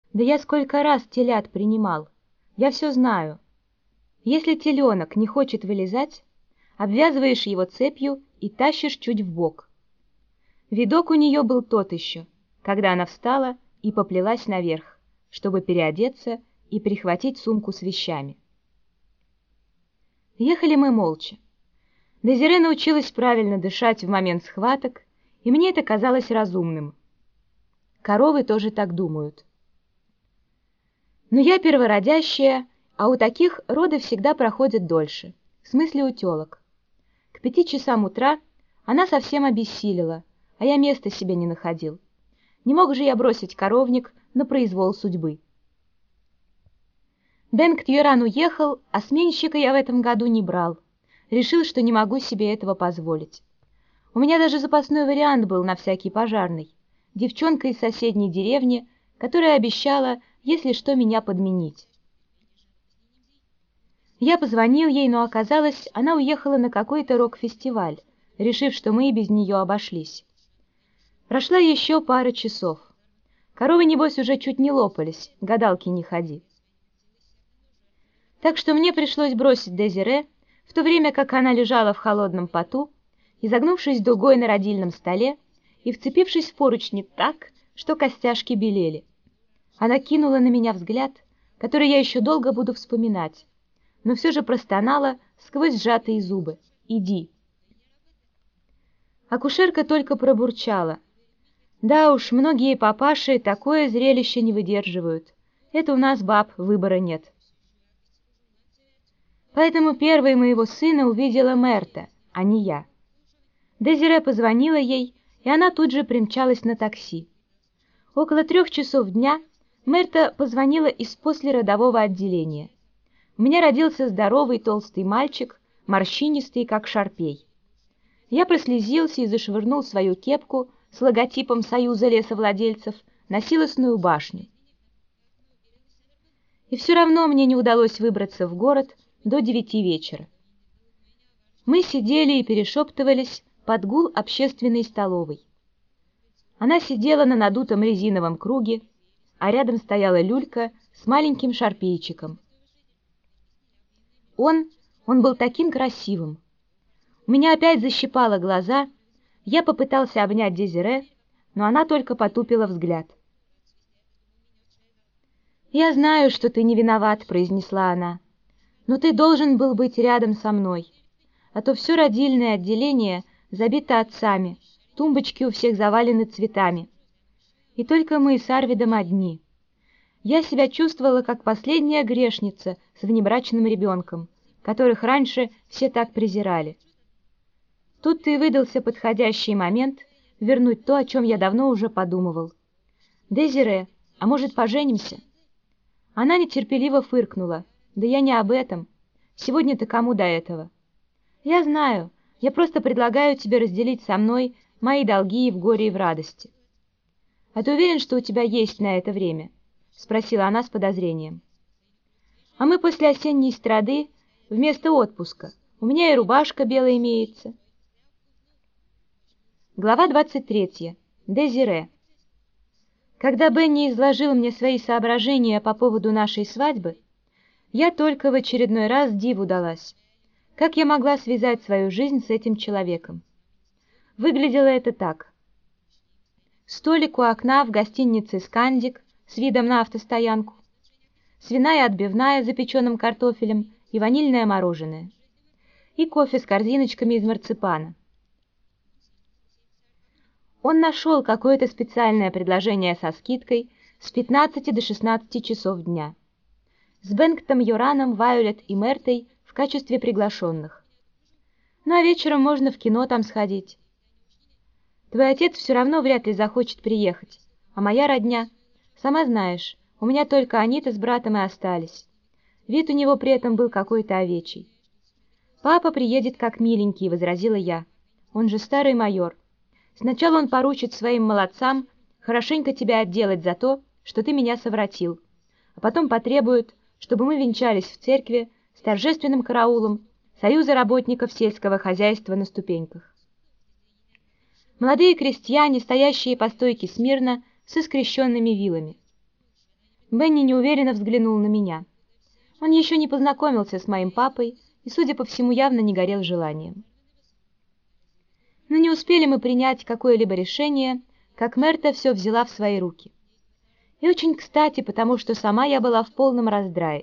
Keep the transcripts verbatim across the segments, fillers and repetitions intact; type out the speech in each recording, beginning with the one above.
Да я сколько раз телят принимал. Я все знаю. Если теленок не хочет вылезать, обвязываешь его цепью и тащишь чуть вбок. Видок у нее был тот еще, когда она встала и поплелась наверх, чтобы переодеться и прихватить сумку с вещами. Ехали мы молча. Дезире научилась правильно дышать в момент схваток, и мне это казалось разумным. Коровы тоже так думают. Но я первородящая, а у таких роды всегда проходят дольше, в смысле у телок. К пяти часам утра она совсем обессилила, а я места себе не находил. Не мог же я бросить коровник на произвол судьбы. Бенкт Йоран уехал, а сменщика я в этом году не брал. Решил, что не могу себе этого позволить. У меня даже запасной вариант был на всякий пожарный. Девчонка из соседней деревни, которая обещала, если что, меня подменить. Я позвонил ей, но оказалось, она уехала на какой-то рок-фестиваль, решив, что мы и без нее обошлись. Прошла еще пара часов. Коровы, небось, уже чуть не лопались, гадалки не ходи. Так что мне пришлось бросить Дезире, в то время как она лежала в холодном поту, изогнувшись дугой на родильном столе и вцепившись в поручни так, что костяшки белели. Она кинула на меня взгляд, который я еще долго буду вспоминать, но все же простонала сквозь сжатые зубы: «Иди». Акушерка только пробурчала: «Да уж, многие папаши такое зрелище не выдерживают. Это у нас, баб, выбора нет». Поэтому первой моего сына увидела Мерта, а не я. Дезире позвонила ей, и она тут же примчалась на такси. Около трех часов дня Мерта позвонила из послеродового отделения. У меня родился здоровый толстый мальчик, морщинистый, как шарпей. Я прослезился и зашвырнул свою кепку с логотипом Союза лесовладельцев на Силосную башню. И все равно мне не удалось выбраться в город до девяти вечера. Мы сидели и перешептывались под гул общественной столовой. Она сидела на надутом резиновом круге, а рядом стояла люлька с маленьким шарпейчиком. Он, он был таким красивым. У меня опять защипало глаза, я попытался обнять Дезире, но она только потупила взгляд. «Я знаю, что ты не виноват», — произнесла она, — «но ты должен был быть рядом со мной, а то все родильное отделение забито отцами, тумбочки у всех завалены цветами. И только мы с Арвидом одни. Я себя чувствовала как последняя грешница с внебрачным ребенком, которых раньше все так презирали. Тут-то и выдался подходящий момент вернуть то, о чем я давно уже подумывал. «Дезире, а может, поженимся?» Она нетерпеливо фыркнула. «Да я не об этом. Сегодня-то кому до этого?» «Я знаю. Я просто предлагаю тебе разделить со мной мои долги и в горе, и в радости». «А ты уверен, что у тебя есть на это время?» — спросила она с подозрением. «А мы после осенней страды вместо отпуска. У меня и рубашка белая имеется». Глава двадцать третья. Дезире. Когда Бенни изложил мне свои соображения по поводу нашей свадьбы, я только в очередной раз диву далась. Как я могла связать свою жизнь с этим человеком? Выглядело это так. Столик у окна в гостинице «Скандик» с видом на автостоянку, свиная отбивная с запеченным картофелем и ванильное мороженое, и кофе с корзиночками из марципана. Он нашел какое-то специальное предложение со скидкой с пятнадцати до шестнадцати часов дня. С Бенктом Йораном, Вайолет и Мертой в качестве приглашенных. Ну а вечером можно в кино там сходить. Твой отец все равно вряд ли захочет приехать, а моя родня, сама знаешь, у меня только они-то с братом и остались. Вид у него при этом был какой-то овечий. «Папа приедет как миленький», — возразила я. «Он же старый майор. Сначала он поручит своим молодцам хорошенько тебя отделать за то, что ты меня совратил, а потом потребует, чтобы мы венчались в церкви с торжественным караулом Союза работников сельского хозяйства на ступеньках. Молодые крестьяне, стоящие по стойке смирно, с искрещенными вилами. Бенни неуверенно взглянул на меня. Он еще не познакомился с моим папой и, судя по всему, явно не горел желанием. Но не успели мы принять какое-либо решение, как Мерта все взяла в свои руки. И очень кстати, потому что сама я была в полном раздрае.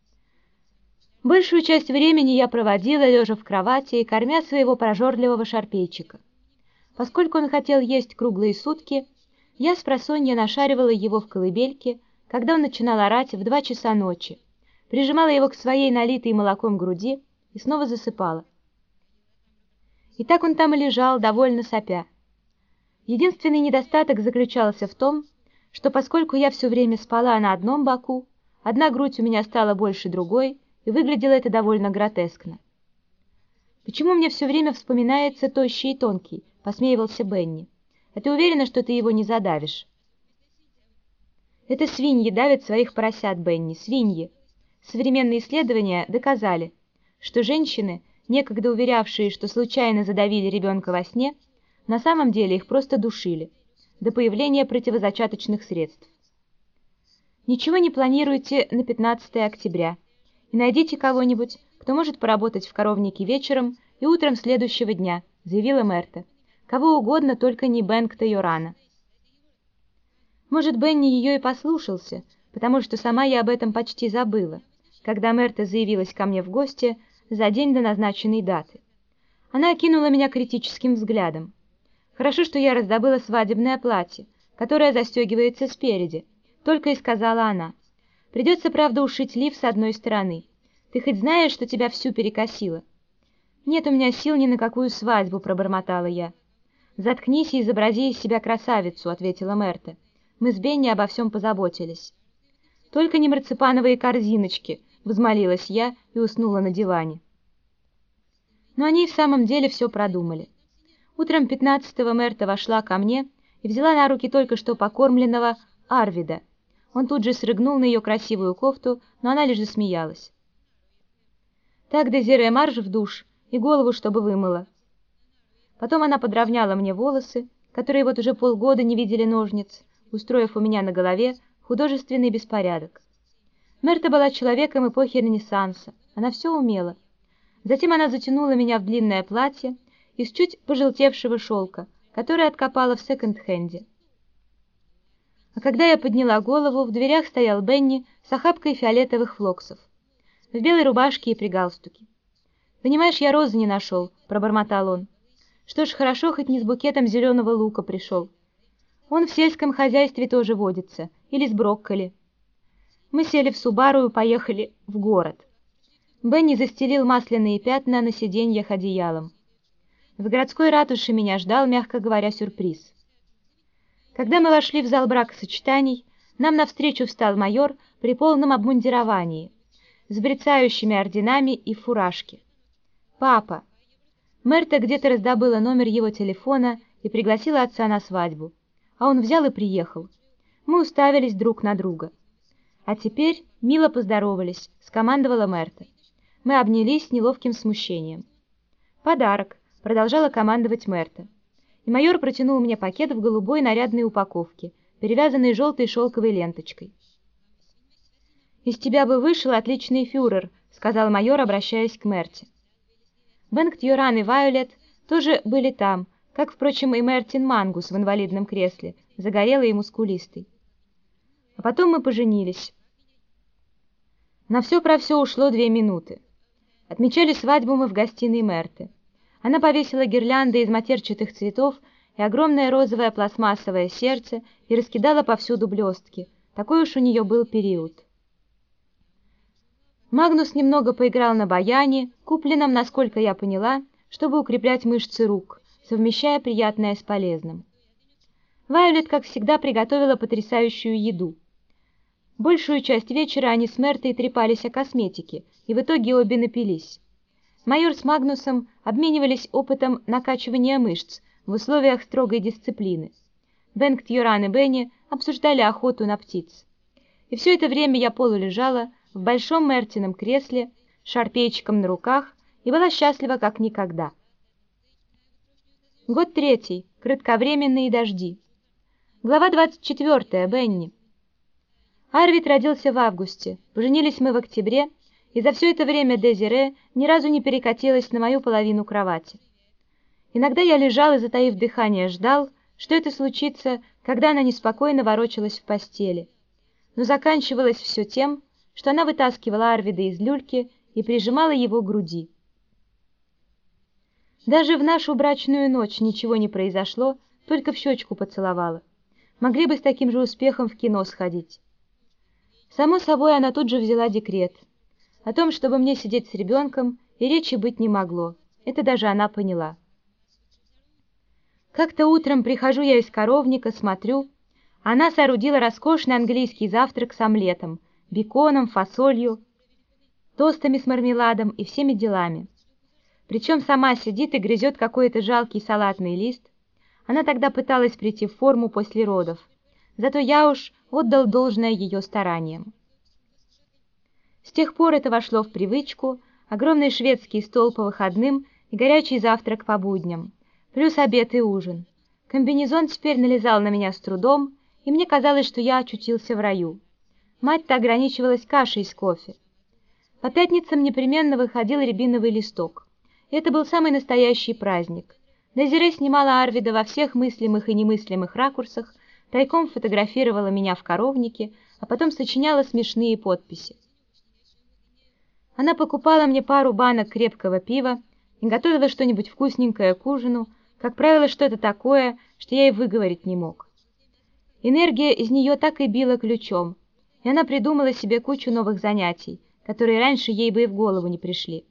Большую часть времени я проводила, лежа в кровати и кормя своего прожорливого шарпейчика. Поскольку он хотел есть круглые сутки, я спросонья нашаривала его в колыбельке, когда он начинал орать в два часа ночи, прижимала его к своей налитой молоком груди и снова засыпала. И так он там и лежал, довольно сопя. Единственный недостаток заключался в том, что поскольку я все время спала на одном боку, одна грудь у меня стала больше другой, и выглядело это довольно гротескно. «Почему мне все время вспоминается тощий и тонкий?» — посмеивался Бенни. «А ты уверена, что ты его не задавишь?» «Это свиньи давят своих поросят, Бенни, свиньи. Современные исследования доказали, что женщины, некогда уверявшие, что случайно задавили ребенка во сне, на самом деле их просто душили, до появления противозачаточных средств. Ничего не планируйте на пятнадцатое октября и найдите кого-нибудь, кто может поработать в коровнике вечером и утром следующего дня», — заявила Мерта. «Кого угодно, только не Бенгта Йорана». Может, Бенни ее и послушался, потому что сама я об этом почти забыла, когда Мерта заявилась ко мне в гости за день до назначенной даты. Она окинула меня критическим взглядом. «Хорошо, что я раздобыла свадебное платье, которое застегивается спереди», — только и сказала она. «Придется, правда, ушить лиф с одной стороны. Ты хоть знаешь, что тебя всю перекосило?» «Нет у меня сил ни на какую свадьбу», — пробормотала я. «Заткнись и изобрази из себя красавицу», — ответила Мерта. «Мы с Бенни обо всем позаботились». «Только не марципановые корзиночки», — взмолилась я и уснула на диване. Но они и в самом деле все продумали. Утром пятнадцатого Мерта вошла ко мне и взяла на руки только что покормленного Арвида. Он тут же срыгнул на ее красивую кофту, но она лишь засмеялась. «Так, Дезире, марш в душ и голову, чтобы вымыла». Потом она подровняла мне волосы, которые вот уже полгода не видели ножниц, устроив у меня на голове художественный беспорядок. Мерта была человеком эпохи Ренессанса, она все умела. Затем она затянула меня в длинное платье из чуть пожелтевшего шелка, которое откопала в секонд-хенде. А когда я подняла голову, в дверях стоял Бенни с охапкой фиолетовых флоксов, в белой рубашке и при галстуке. «Понимаешь, я розы не нашел», — пробормотал он. «Что ж, хорошо, хоть не с букетом зеленого лука пришел. Он в сельском хозяйстве тоже водится, или с брокколи». Мы сели в Субару и поехали в город. Бенни застелил масляные пятна на сиденьях одеялом. В городской ратуше меня ждал, мягко говоря, сюрприз. Когда мы вошли в зал бракосочетаний, нам навстречу встал майор при полном обмундировании, с брецающими орденами и в фуражке. «Папа!» Мерта где-то раздобыла номер его телефона и пригласила отца на свадьбу, а он взял и приехал. Мы уставились друг на друга. «А теперь мило поздоровались», — скомандовала Мерта. Мы обнялись с неловким смущением. «Подарок», — продолжала командовать Мерта. И майор протянул мне пакет в голубой нарядной упаковке, перевязанный желтой шелковой ленточкой. «Из тебя бы вышел отличный фюрер», — сказал майор, обращаясь к Мерте. Бенгт Йоран и Вайолет тоже были там, как, впрочем, и Мертин Мангус в инвалидном кресле, загорелый и мускулистый. А потом мы поженились. На все про все ушло две минуты. Отмечали свадьбу мы в гостиной Мерты. Она повесила гирлянды из матерчатых цветов и огромное розовое пластмассовое сердце и раскидала повсюду блестки. Такой уж у нее был период. Магнус немного поиграл на баяне, купленном, насколько я поняла, чтобы укреплять мышцы рук, совмещая приятное с полезным. Вайолет, как всегда, приготовила потрясающую еду. Большую часть вечера они с Мертой трепались о косметике, и в итоге обе напились. Майор с Магнусом обменивались опытом накачивания мышц в условиях строгой дисциплины. Бенгт Йоран и Бенни обсуждали охоту на птиц. И все это время я полулежала в большом Мертином кресле, с шарпейчиком на руках, и была счастлива как никогда. Год третий. Кратковременные дожди. Глава двадцать четвертая. Бенни. Арвид родился в августе, поженились мы в октябре, и за все это время Дезире ни разу не перекатилась на мою половину кровати. Иногда я лежал и, затаив дыхание, ждал, что это случится, когда она неспокойно ворочалась в постели. Но заканчивалось все тем, что она вытаскивала Арвида из люльки и прижимала его к груди. Даже в нашу брачную ночь ничего не произошло, только в щечку поцеловала. Могли бы с таким же успехом в кино сходить. Само собой, она тут же взяла декрет. О том, чтобы мне сидеть с ребенком, и речи быть не могло. Это даже она поняла. Как-то утром прихожу я из коровника, смотрю, она соорудила роскошный английский завтрак с омлетом, беконом, фасолью, тостами с мармеладом и всеми делами. Причем сама сидит и грызет какой-то жалкий салатный лист. Она тогда пыталась прийти в форму после родов, зато я уж отдал должное ее стараниям. С тех пор это вошло в привычку: огромный шведский стол по выходным и горячий завтрак по будням, плюс обед и ужин. Комбинезон теперь налезал на меня с трудом, и мне казалось, что я очутился в раю. Мать-то ограничивалась кашей с кофе. По пятницам непременно выходил рябиновый листок. Это был самый настоящий праздник. Дезире снимала Арвида во всех мыслимых и немыслимых ракурсах, тайком фотографировала меня в коровнике, а потом сочиняла смешные подписи. Она покупала мне пару банок крепкого пива и готовила что-нибудь вкусненькое к ужину, как правило, что-то такое, что я и выговорить не мог. Энергия из нее так и била ключом, и она придумала себе кучу новых занятий, которые раньше ей бы и в голову не пришли.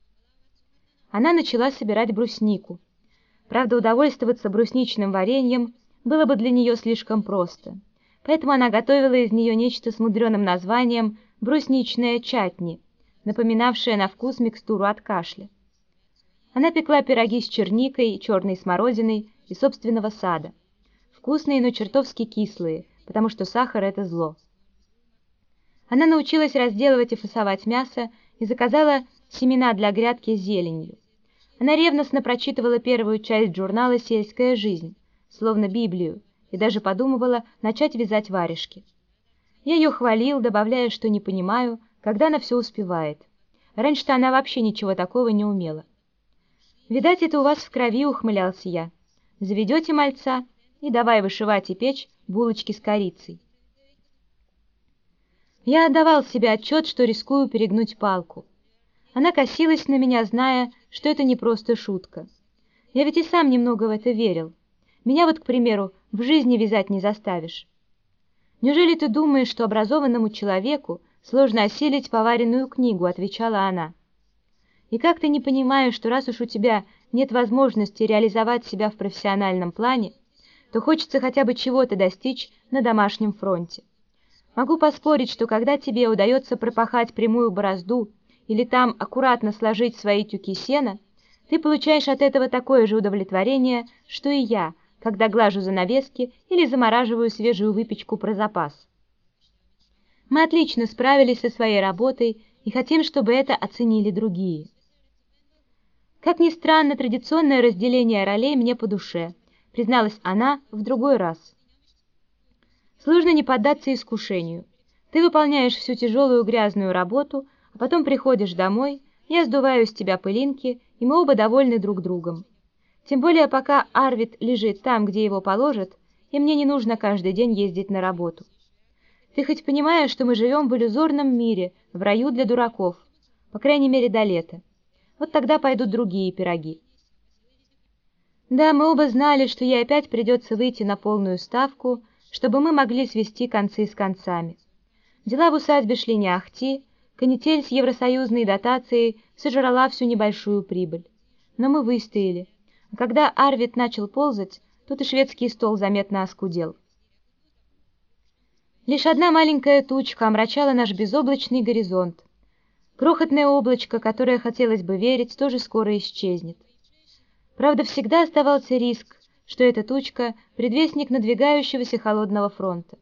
Она начала собирать бруснику. Правда, удовольствоваться брусничным вареньем было бы для нее слишком просто, поэтому она готовила из нее нечто с мудреным названием «брусничная чатни», напоминавшее на вкус микстуру от кашля. Она пекла пироги с черникой, черной смородиной и собственного сада. Вкусные, но чертовски кислые, потому что сахар — это зло. Она научилась разделывать и фасовать мясо и заказала семена для грядки с зеленью. Она ревностно прочитывала первую часть журнала «Сельская жизнь», словно Библию, и даже подумывала начать вязать варежки. Я ее хвалил, добавляя, что не понимаю, когда она все успевает. Раньше-то она вообще ничего такого не умела. «Видать, это у вас в крови», — ухмылялся я. «Заведете мальца и давай вышивать и печь булочки с корицей». Я отдавал себе отчет, что рискую перегнуть палку. Она косилась на меня, зная, что это не просто шутка. Я ведь и сам немного в это верил. Меня вот, к примеру, в жизни вязать не заставишь. «Неужели ты думаешь, что образованному человеку сложно осилить поваренную книгу?» — отвечала она. «И как ты не понимаешь, что раз уж у тебя нет возможности реализовать себя в профессиональном плане, то хочется хотя бы чего-то достичь на домашнем фронте? Могу поспорить, что когда тебе удается пропахать прямую борозду или там аккуратно сложить свои тюки сена, ты получаешь от этого такое же удовлетворение, что и я, когда глажу занавески или замораживаю свежую выпечку про запас. Мы отлично справились со своей работой и хотим, чтобы это оценили другие». Как ни странно, традиционное разделение ролей мне по душе, призналась она в другой раз. Сложно не поддаться искушению. Ты выполняешь всю тяжелую грязную работу, а потом приходишь домой, я сдуваю с тебя пылинки, и мы оба довольны друг другом. Тем более, пока Арвид лежит там, где его положат, и мне не нужно каждый день ездить на работу. Ты хоть понимаешь, что мы живем в иллюзорном мире, в раю для дураков, по крайней мере до лета. Вот тогда пойдут другие пироги. Да, мы оба знали, что ей опять придется выйти на полную ставку, чтобы мы могли свести концы с концами. Дела в усадьбе шли не ахти, канитель с евросоюзной дотацией сожрала всю небольшую прибыль. Но мы выстояли. А когда Арвид начал ползать, тут и шведский стол заметно оскудел. Лишь одна маленькая тучка омрачала наш безоблачный горизонт. Крохотное облачко, которое, хотелось бы верить, тоже скоро исчезнет. Правда, всегда оставался риск, что эта тучка — предвестник надвигающегося холодного фронта.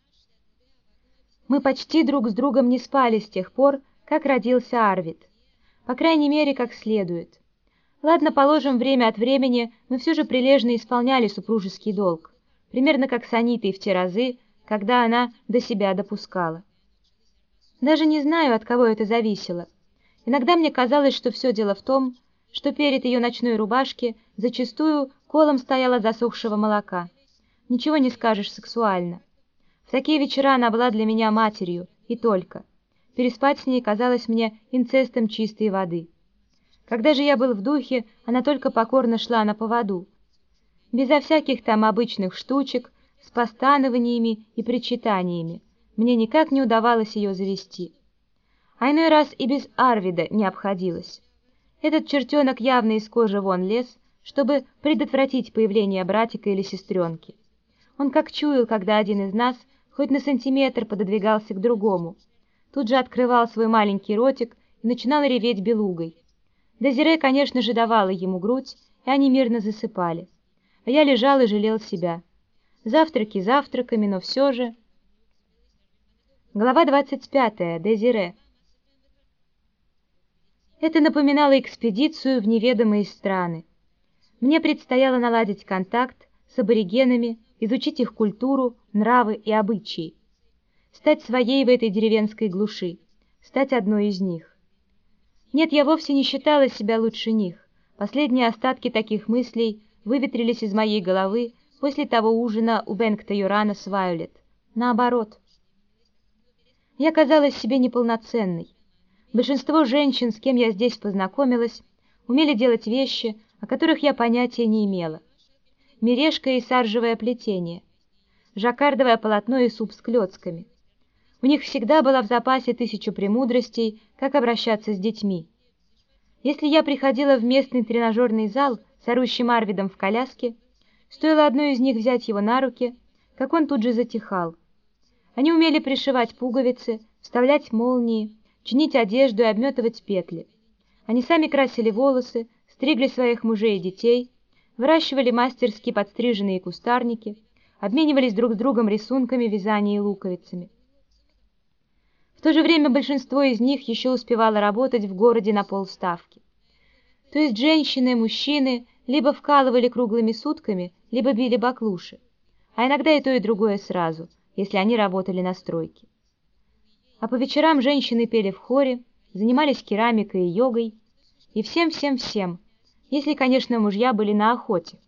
Мы почти друг с другом не спали с тех пор, как родился Арвид. По крайней мере, как следует. Ладно, положим, время от времени мы все же прилежно исполняли супружеский долг, примерно как с Анитой в те разы, когда она до себя допускала. Даже не знаю, от кого это зависело. Иногда мне казалось, что все дело в том, что перед ее ночной рубашки зачастую колом стояло засохшего молока. Ничего не скажешь сексуально. В такие вечера она была для меня матерью, и только. Переспать с ней казалось мне инцестом чистой воды. Когда же я был в духе, она только покорно шла на поводу. Безо всяких там обычных штучек, с постанованиями и причитаниями. Мне никак не удавалось ее завести. А иной раз и без Арвида не обходилось. Этот чертенок явно из кожи вон лез, чтобы предотвратить появление братика или сестренки. Он как чуял, когда один из нас хоть на сантиметр пододвигался к другому. Тут же открывал свой маленький ротик и начинал реветь белугой. Дезире, конечно же, давала ему грудь, и они мирно засыпали. А я лежал и жалел себя. Завтраки завтраками, но все же... Глава двадцать пятая. Дезире. Это напоминало экспедицию в неведомые страны. Мне предстояло наладить контакт с аборигенами, изучить их культуру, нравы и обычаи. Стать своей в этой деревенской глуши, стать одной из них. Нет, я вовсе не считала себя лучше них. Последние остатки таких мыслей выветрились из моей головы после того ужина у Бенгта Юрана с Вайолет. Наоборот. Я казалась себе неполноценной. Большинство женщин, с кем я здесь познакомилась, умели делать вещи, о которых я понятия не имела. Мережка и саржевое плетение, жаккардовое полотно и суп с клёцками. У них всегда была в запасе тысячу премудростей, как обращаться с детьми. Если я приходила в местный тренажерный зал с орущим Арвидом в коляске, стоило одной из них взять его на руки, как он тут же затихал. Они умели пришивать пуговицы, вставлять молнии, чинить одежду и обметывать петли. Они сами красили волосы, стригли своих мужей и детей, выращивали мастерски подстриженные кустарники, обменивались друг с другом рисунками, вязанием и луковицами. В то же время большинство из них еще успевало работать в городе на полставки. То есть женщины и мужчины либо вкалывали круглыми сутками, либо били баклуши, а иногда и то, и другое сразу, если они работали на стройке. А по вечерам женщины пели в хоре, занимались керамикой и йогой, и всем-всем-всем, если, конечно, мужья были на охоте.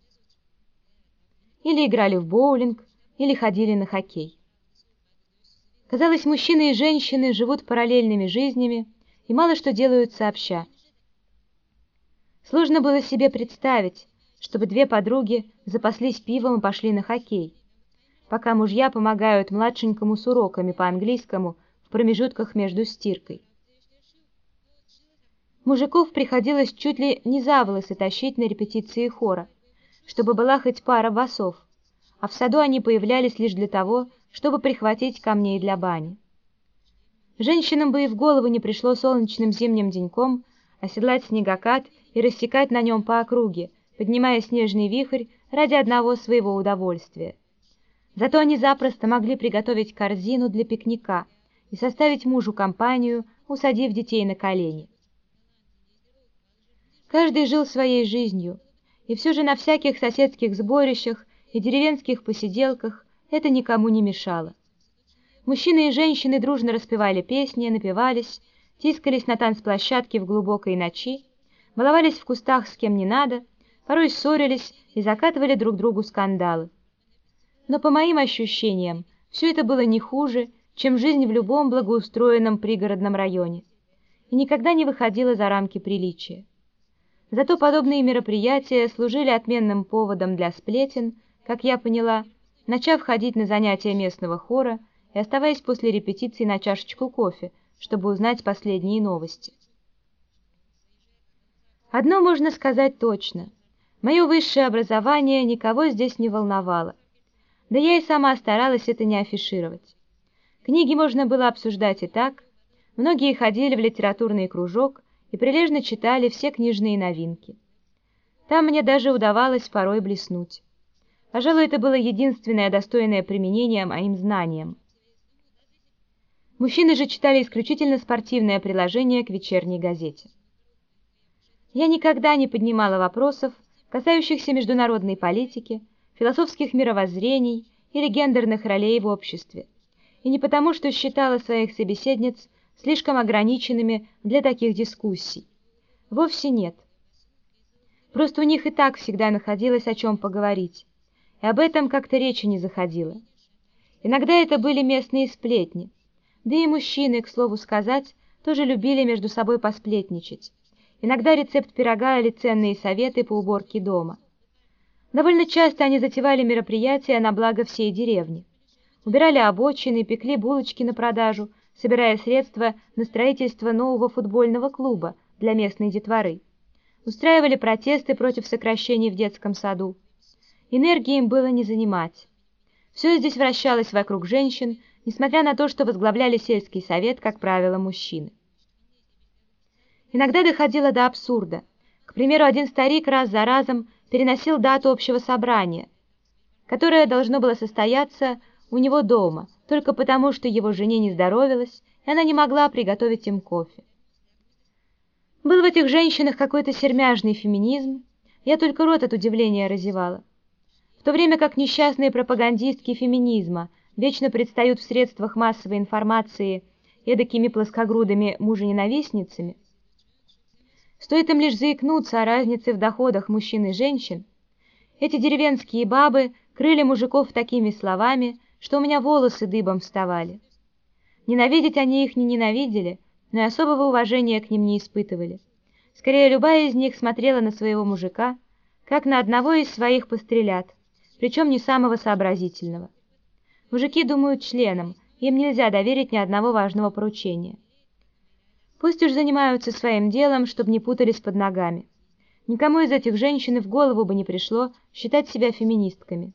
Или играли в боулинг, или ходили на хоккей. Казалось, мужчины и женщины живут параллельными жизнями и мало что делают сообща. Сложно было себе представить, чтобы две подруги запаслись пивом и пошли на хоккей, пока мужья помогают младшенькому с уроками по английскому в промежутках между стиркой. Мужиков приходилось чуть ли не за волосы тащить на репетиции хора, чтобы была хоть пара басов, а в саду они появлялись лишь для того, чтобы прихватить камней для бани. Женщинам бы и в голову не пришло солнечным зимним деньком оседлать снегокат и рассекать на нем по округе, поднимая снежный вихрь ради одного своего удовольствия. Зато они запросто могли приготовить корзину для пикника и составить мужу компанию, усадив детей на колени. Каждый жил своей жизнью, и все же на всяких соседских сборищах и деревенских посиделках это никому не мешало. Мужчины и женщины дружно распевали песни, напевались, тискались на танцплощадке в глубокой ночи, баловались в кустах с кем не надо, порой ссорились и закатывали друг другу скандалы. Но по моим ощущениям, все это было не хуже, чем жизнь в любом благоустроенном пригородном районе, и никогда не выходило за рамки приличия. Зато подобные мероприятия служили отменным поводом для сплетен, как я поняла, начав ходить на занятия местного хора и оставаясь после репетиции на чашечку кофе, чтобы узнать последние новости. Одно можно сказать точно. Мое высшее образование никого здесь не волновало. Да я и сама старалась это не афишировать. Книги можно было обсуждать и так. Многие ходили в литературный кружок и прилежно читали все книжные новинки. Там мне даже удавалось порой блеснуть. Пожалуй, это было единственное достойное применение моим знаниям. Мужчины же читали исключительно спортивное приложение к вечерней газете. Я никогда не поднимала вопросов, касающихся международной политики, философских мировоззрений или гендерных ролей в обществе, и не потому, что считала своих собеседниц слишком ограниченными для таких дискуссий. Вовсе нет. Просто у них и так всегда находилось о чем поговорить, и об этом как-то речи не заходило. Иногда это были местные сплетни, да и мужчины, к слову сказать, тоже любили между собой посплетничать. Иногда рецепт пирога или ценные советы по уборке дома. Довольно часто они затевали мероприятия на благо всей деревни. Убирали обочины, пекли булочки на продажу, собирая средства на строительство нового футбольного клуба для местной детворы. Устраивали протесты против сокращений в детском саду. Энергии им было не занимать. Все здесь вращалось вокруг женщин, несмотря на то, что возглавляли сельский совет, как правило, мужчины. Иногда доходило до абсурда. К примеру, один старик раз за разом переносил дату общего собрания, которое должно было состояться у него дома, только потому, что его жене не здоровилось, и она не могла приготовить им кофе. Был в этих женщинах какой-то сермяжный феминизм, я только рот от удивления разевала. В то время как несчастные пропагандистки феминизма вечно предстают в средствах массовой информации эдакими плоскогрудыми мужененавистницами, стоит им лишь заикнуться о разнице в доходах мужчин и женщин, эти деревенские бабы крыли мужиков такими словами, что у меня волосы дыбом вставали. Ненавидеть они их не ненавидели, но и особого уважения к ним не испытывали. Скорее, любая из них смотрела на своего мужика, как на одного из своих пострелят, причем не самого сообразительного. Мужики думают членом, им нельзя доверить ни одного важного поручения. Пусть уж занимаются своим делом, чтобы не путались под ногами. Никому из этих женщин и в голову бы не пришло считать себя феминистками.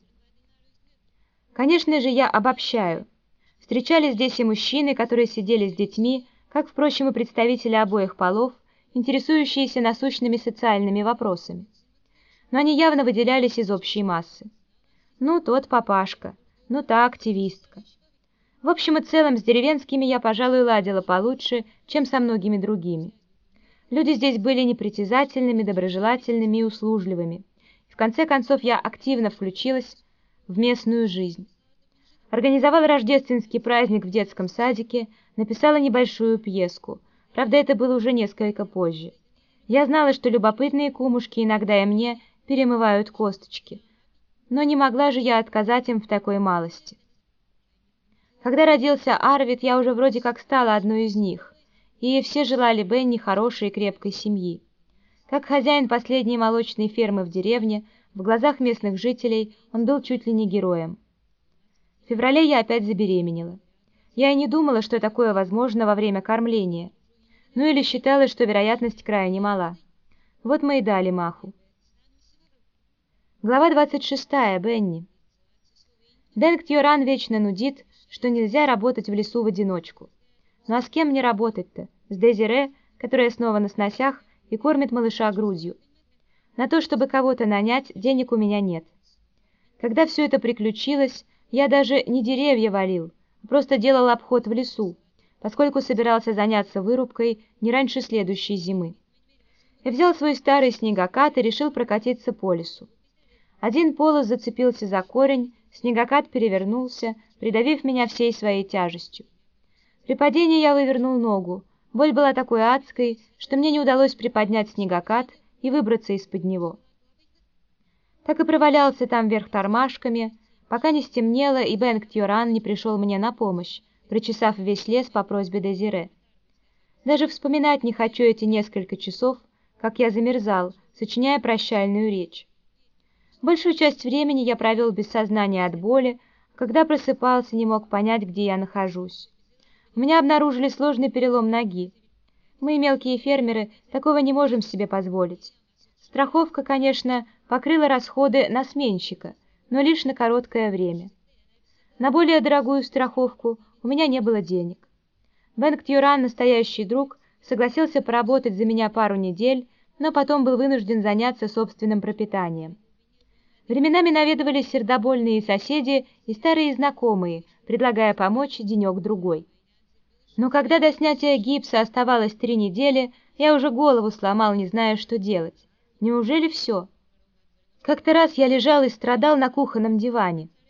Конечно же, я обобщаю. Встречались здесь и мужчины, которые сидели с детьми, как, впрочем, и представители обоих полов, интересующиеся насущными социальными вопросами. Но они явно выделялись из общей массы. Ну, тот папашка, ну, та активистка. В общем и целом, с деревенскими я, пожалуй, ладила получше, чем со многими другими. Люди здесь были непритязательными, доброжелательными и услужливыми. В конце концов, я активно включилась в местную жизнь. Организовала рождественский праздник в детском садике, написала небольшую пьеску. Правда, это было уже несколько позже. Я знала, что любопытные кумушки иногда и мне перемывают косточки. Но не могла же я отказать им в такой малости. Когда родился Арвид, я уже вроде как стала одной из них, и все желали Бенни хорошей и крепкой семьи. Как хозяин последней молочной фермы в деревне, в глазах местных жителей он был чуть ли не героем. В феврале я опять забеременела. Я и не думала, что такое возможно во время кормления. Ну или считала, что вероятность крайне мала. Вот мы и дали маху. Глава двадцать шестая. Бенни. Бенг-Тьоран вечно нудит, что нельзя работать в лесу в одиночку. Ну а с кем мне работать-то? С Дезире, которая снова на сносях и кормит малыша грудью. На то, чтобы кого-то нанять, денег у меня нет. Когда все это приключилось, я даже не деревья валил, а просто делал обход в лесу, поскольку собирался заняться вырубкой не раньше следующей зимы. Я взял свой старый снегокат и решил прокатиться по лесу. Один полос зацепился за корень, снегокат перевернулся, придавив меня всей своей тяжестью. При падении я вывернул ногу. Боль была такой адской, что мне не удалось приподнять снегокат и выбраться из-под него. Так и провалялся там вверх тормашками, пока не стемнело, и Бенг-Тьоран не пришел мне на помощь, прочесав весь лес по просьбе Дезире. Даже вспоминать не хочу эти несколько часов, как я замерзал, сочиняя прощальную речь. Большую часть времени я провел без сознания от боли, когда просыпался, не мог понять, где я нахожусь. У меня обнаружили сложный перелом ноги. Мы, мелкие фермеры, такого не можем себе позволить. Страховка, конечно, покрыла расходы на сменщика, но лишь на короткое время. На более дорогую страховку у меня не было денег. Бенг-Тьоран, настоящий друг, согласился поработать за меня пару недель, но потом был вынужден заняться собственным пропитанием. Временами наведывались сердобольные соседи и старые знакомые, предлагая помочь денек-другой. Но когда до снятия гипса оставалось три недели, я уже голову сломал, не зная, что делать. Неужели все? Как-то раз я лежал и страдал на кухонном диване.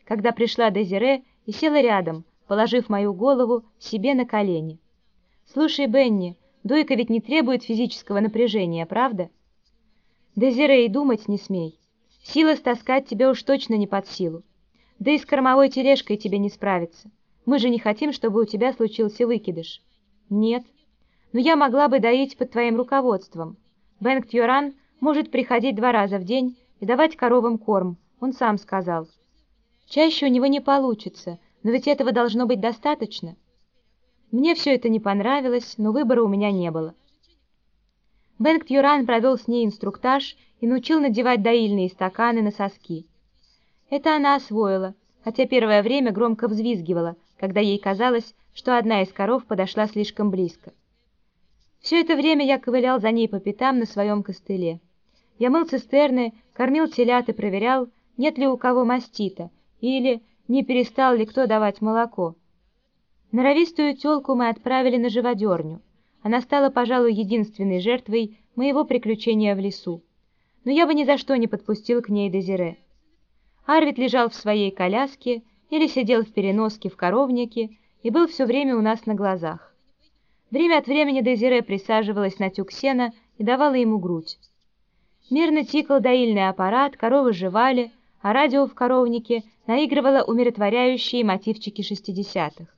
когда пришла Дезире и села рядом, положив мою голову себе на колени. «Слушай, Бенни, дойка ведь не требует физического напряжения, правда?» «Дезире, и думать не смей. Сила стаскать тебе уж точно не под силу. Да и с кормовой тележкой тебе не справиться. Мы же не хотим, чтобы у тебя случился выкидыш». «Нет. Но я могла бы доить под твоим руководством. Бэнк Тьоран может приходить два раза в день и давать коровам корм, он сам сказал. Чаще у него не получится, но ведь этого должно быть достаточно». Мне все это не понравилось, но выбора у меня не было. Бэнк Тьоран провел с ней инструктаж и научил надевать доильные стаканы на соски. Это она освоила, хотя первое время громко взвизгивала, когда ей казалось, что одна из коров подошла слишком близко. Все это время я ковылял за ней по пятам на своем костыле. Я мыл цистерны, кормил телят и проверял, нет ли у кого мастита, или не перестал ли кто давать молоко. Норовистую тёлку мы отправили на живодерню. Она стала, пожалуй, единственной жертвой моего приключения в лесу. Но я бы ни за что не подпустил к ней Дезире. Арвид лежал в своей коляске или сидел в переноске в коровнике и был все время у нас на глазах. Время от времени Дезире присаживалась на тюк сена и давала ему грудь. Мирно тикал доильный аппарат, коровы жевали, а радио в коровнике наигрывало умиротворяющие мотивчики шестидесятых.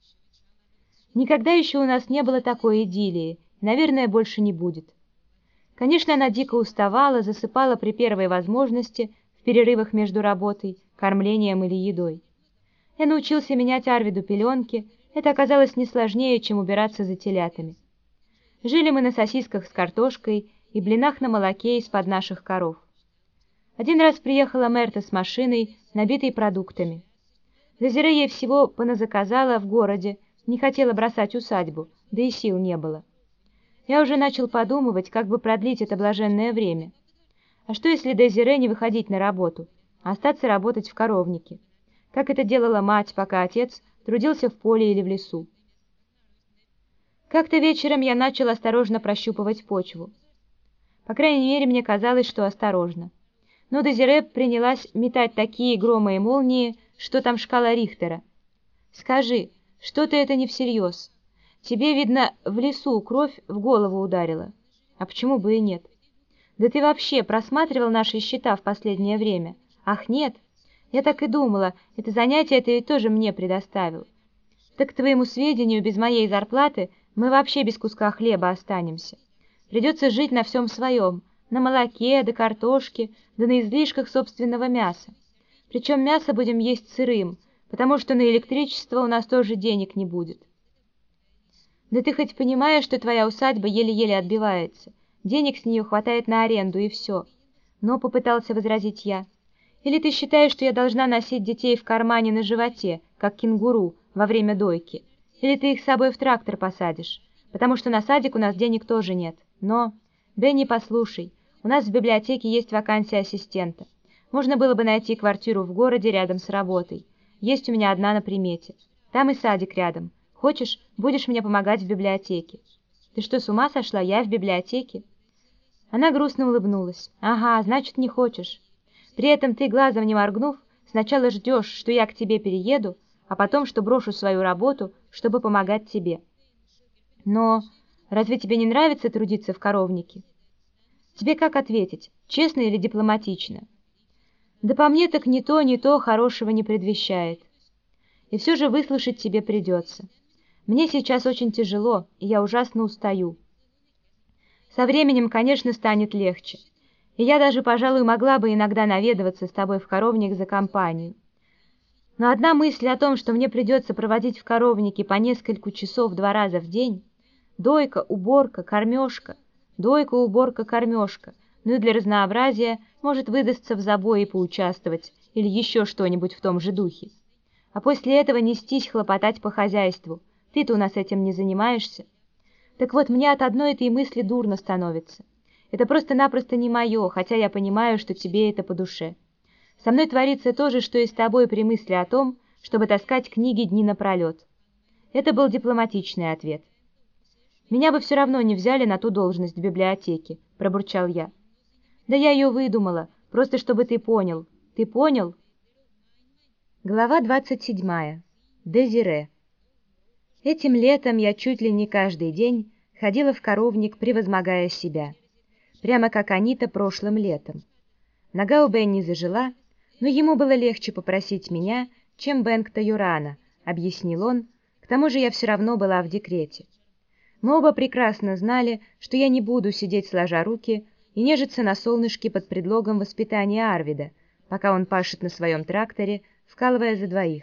Никогда еще у нас не было такой идиллии, и, наверное, больше не будет. Конечно, она дико уставала, засыпала при первой возможности, в перерывах между работой, кормлением или едой. Я научился менять Арвиду пеленки, это оказалось не сложнее, чем убираться за телятами. Жили мы на сосисках с картошкой и блинах на молоке из-под наших коров. Один раз приехала Мерта с машиной, набитой продуктами. Дезире ей всего поназаказала в городе, не хотела бросать усадьбу, да и сил не было. Я уже начал подумывать, как бы продлить это блаженное время. А что, если Дезире не выходить на работу, а остаться работать в коровнике? Как это делала мать, пока отец трудился в поле или в лесу. Как-то вечером я начал осторожно прощупывать почву. По крайней мере, мне казалось, что осторожно. Но Дезире принялась метать такие громы и молнии, что там шкала Рихтера. «Скажи, что-то это не всерьез. Тебе, видно, в лесу кровь в голову ударила. А почему бы и нет? Да ты вообще просматривал наши счета в последнее время? Ах, нет? Я так и думала, это занятие ты ведь тоже мне предоставил. Так, к твоему сведению, без моей зарплаты мы вообще без куска хлеба останемся. Придется жить на всем своем, на молоке, да картошке, да на излишках собственного мяса. Причем мясо будем есть сырым, потому что на электричество у нас тоже денег не будет. Да ты хоть понимаешь, что твоя усадьба еле-еле отбивается, денег с нее хватает на аренду и все. Но, попытался возразить я, или ты считаешь, что я должна носить детей в кармане на животе, как кенгуру, во время дойки? Или ты их с собой в трактор посадишь? Потому что на садик у нас денег тоже нет. Но, Бенни, послушай, у нас в библиотеке есть вакансия ассистента. Можно было бы найти квартиру в городе рядом с работой. Есть у меня одна на примете. Там и садик рядом. Хочешь, будешь мне помогать в библиотеке? Ты что, с ума сошла? Я в библиотеке? Она грустно улыбнулась. Ага, значит, не хочешь. При этом ты, глазом не моргнув, сначала ждешь, что я к тебе перееду, а потом, что брошу свою работу, чтобы помогать тебе. Но разве тебе не нравится трудиться в коровнике? Тебе как ответить, честно или дипломатично? Да по мне так ни то, ни то хорошего не предвещает. И все же выслушать тебе придется. Мне сейчас очень тяжело, и я ужасно устаю. Со временем, конечно, станет легче. И я даже, пожалуй, могла бы иногда наведываться с тобой в коровник за компанию. Но одна мысль о том, что мне придется проводить в коровнике по нескольку часов два раза в день, дойка, уборка, кормежка, дойка, уборка, кормежка, ну и для разнообразия может выдастся в забое и поучаствовать, или еще что-нибудь в том же духе. А после этого нестись хлопотать по хозяйству. Ты-то у нас этим не занимаешься. Так вот, мне от одной этой мысли дурно становится. Это просто-напросто не мое, хотя я понимаю, что тебе это по душе. Со мной творится то же, что и с тобой при мысли о том, чтобы таскать книги дни напролет. Это был дипломатичный ответ. «Меня бы все равно не взяли на ту должность в библиотеке», — пробурчал я. «Да я ее выдумала, просто чтобы ты понял. Ты понял?» Глава двадцать седьмая. Дезире. Этим летом я чуть ли не каждый день ходила в коровник, превозмогая себя, прямо как Анита прошлым летом. Нога у Бенни зажила, но ему было легче попросить меня, чем Бенгта Юрана, объяснил он, к тому же я все равно была в декрете. Мы оба прекрасно знали, что я не буду сидеть сложа руки и нежиться на солнышке под предлогом воспитания Арвида, пока он пашет на своем тракторе, вкалывая за двоих.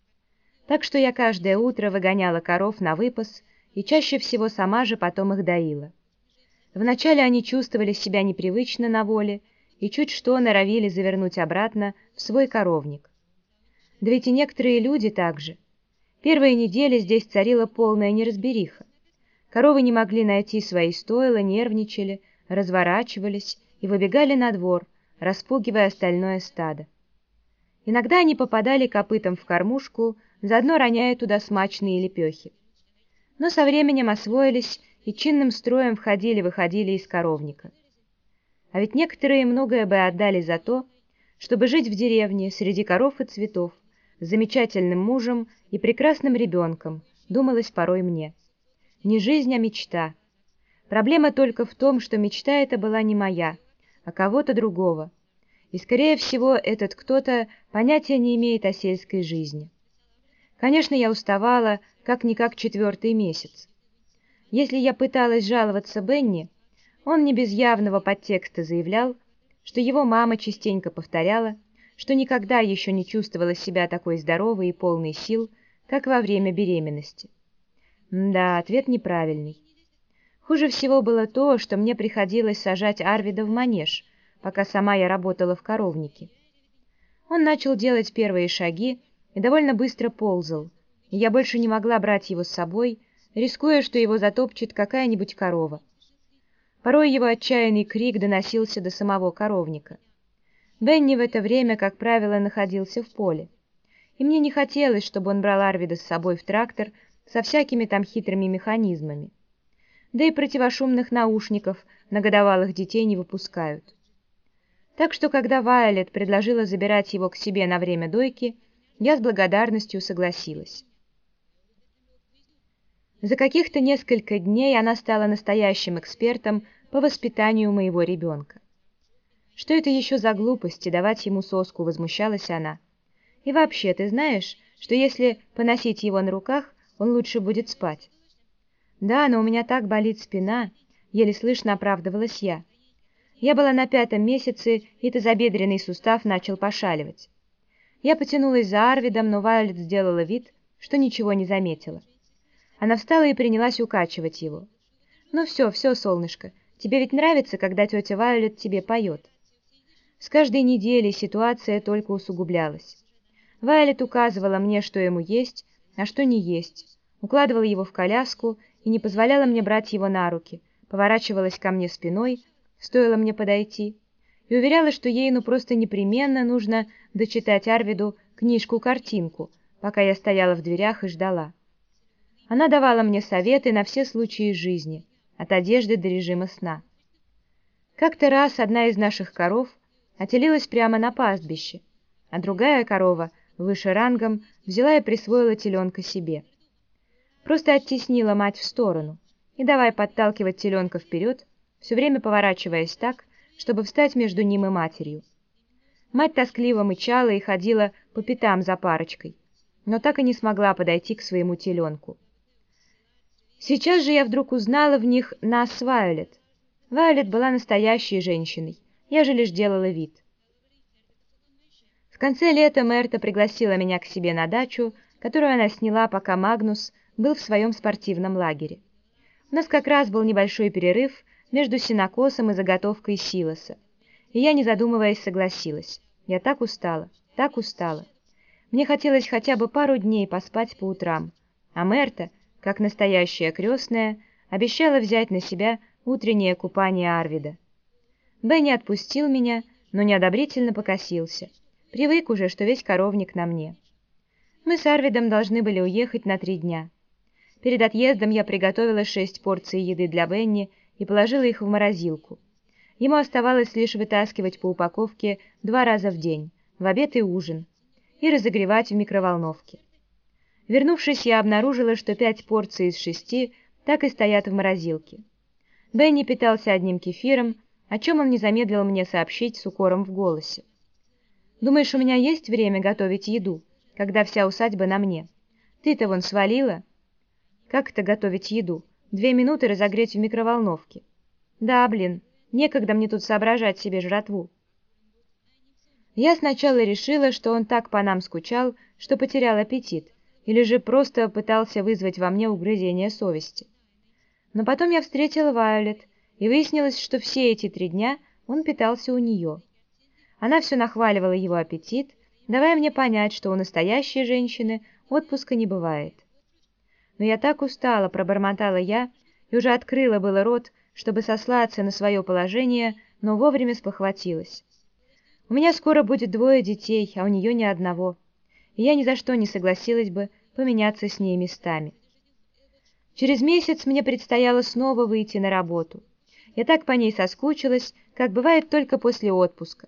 Так что я каждое утро выгоняла коров на выпас и чаще всего сама же потом их доила. Вначале они чувствовали себя непривычно на воле и чуть что норовили завернуть обратно в свой коровник. Да ведь и некоторые люди также. Первые недели здесь царила полная неразбериха. Коровы не могли найти свои стойла, нервничали, разворачивались и выбегали на двор, распугивая остальное стадо. Иногда они попадали копытом в кормушку, заодно роняя туда смачные лепехи. Но со временем освоились и чинным строем входили-выходили из коровника. А ведь некоторые многое бы отдали за то, чтобы жить в деревне среди коров и цветов, с замечательным мужем и прекрасным ребенком, думалось порой мне. Не жизнь, а мечта. Проблема только в том, что мечта эта была не моя, а кого-то другого. И, скорее всего, этот кто-то понятия не имеет о сельской жизни. Конечно, я уставала, как-никак четвертый месяц. Если я пыталась жаловаться Бенни, он не без явного подтекста заявлял, что его мама частенько повторяла, что никогда еще не чувствовала себя такой здоровой и полной сил, как во время беременности. Да, ответ неправильный. Хуже всего было то, что мне приходилось сажать Арвида в манеж, пока сама я работала в коровнике. Он начал делать первые шаги и довольно быстро ползал, и я больше не могла брать его с собой, рискуя, что его затопчет какая-нибудь корова. Порой его отчаянный крик доносился до самого коровника. Бенни в это время, как правило, находился в поле, и мне не хотелось, чтобы он брал Арвида с собой в трактор со всякими там хитрыми механизмами. Да и противошумных наушников на годовалых детей не выпускают. Так что, когда Вайолет предложила забирать его к себе на время дойки, я с благодарностью согласилась. За каких-то несколько дней она стала настоящим экспертом по воспитанию моего ребенка. Что это еще за глупости давать ему соску, возмущалась она. И вообще, ты знаешь, что если поносить его на руках, он лучше будет спать? Да, но у меня так болит спина, еле слышно оправдывалась я. Я была на пятом месяце, и тазобедренный сустав начал пошаливать. Я потянулась за Арвидом, но Вайолет сделала вид, что ничего не заметила. Она встала и принялась укачивать его. «Ну все, все, солнышко, тебе ведь нравится, когда тетя Вайолет тебе поет?» С каждой неделей ситуация только усугублялась. Вайолет указывала мне, что ему есть, а что не есть, укладывала его в коляску и не позволяла мне брать его на руки, поворачивалась ко мне спиной, стоило мне подойти, и уверяла, что ей ну просто непременно нужно дочитать Арвиду книжку-картинку, пока я стояла в дверях и ждала. Она давала мне советы на все случаи жизни, от одежды до режима сна. Как-то раз одна из наших коров отелилась прямо на пастбище, а другая корова, выше рангом, взяла и присвоила теленка себе. Просто оттеснила мать в сторону и давай подталкивать теленка вперед, все время поворачиваясь так, чтобы встать между ним и матерью. Мать тоскливо мычала и ходила по пятам за парочкой, но так и не смогла подойти к своему теленку. Сейчас же я вдруг узнала в них нас с Вайолет. Вайолет была настоящей женщиной, я же лишь делала вид. В конце лета Мерта пригласила меня к себе на дачу, которую она сняла, пока Магнус был в своем спортивном лагере. У нас как раз был небольшой перерыв между сенокосом и заготовкой силоса, и я, не задумываясь, согласилась. Я так устала, так устала. Мне хотелось хотя бы пару дней поспать по утрам, а Мерта, как настоящая крестная, обещала взять на себя утреннее купание Арвида. Бенни отпустил меня, но неодобрительно покосился. Привык уже, что весь коровник на мне. Мы с Арвидом должны были уехать на три дня. Перед отъездом я приготовила шесть порций еды для Бенни и положила их в морозилку. Ему оставалось лишь вытаскивать по упаковке два раза в день, в обед и ужин. и разогревать в микроволновке. Вернувшись, я обнаружила, что пять порций из шести так и стоят в морозилке. Бенни питался одним кефиром, о чем он не замедлил мне сообщить с укором в голосе. «Думаешь, у меня есть время готовить еду, когда вся усадьба на мне? Ты-то вон свалила». «Как это готовить еду? Две минуты разогреть в микроволновке». «Да, блин, некогда мне тут соображать себе жратву». Я сначала решила, что он так по нам скучал, что потерял аппетит, или же просто пытался вызвать во мне угрызение совести. Но потом я встретила Вайолет, и выяснилось, что все эти три дня он питался у нее. Она все нахваливала его аппетит, давая мне понять, что у настоящей женщины отпуска не бывает. «Но я так устала», — пробормотала я, и уже открыла было рот, чтобы сослаться на свое положение, но вовремя спохватилась. «У меня скоро будет двое детей, а у нее ни одного, и я ни за что не согласилась бы поменяться с ней местами. Через месяц мне предстояло снова выйти на работу. Я так по ней соскучилась, как бывает только после отпуска».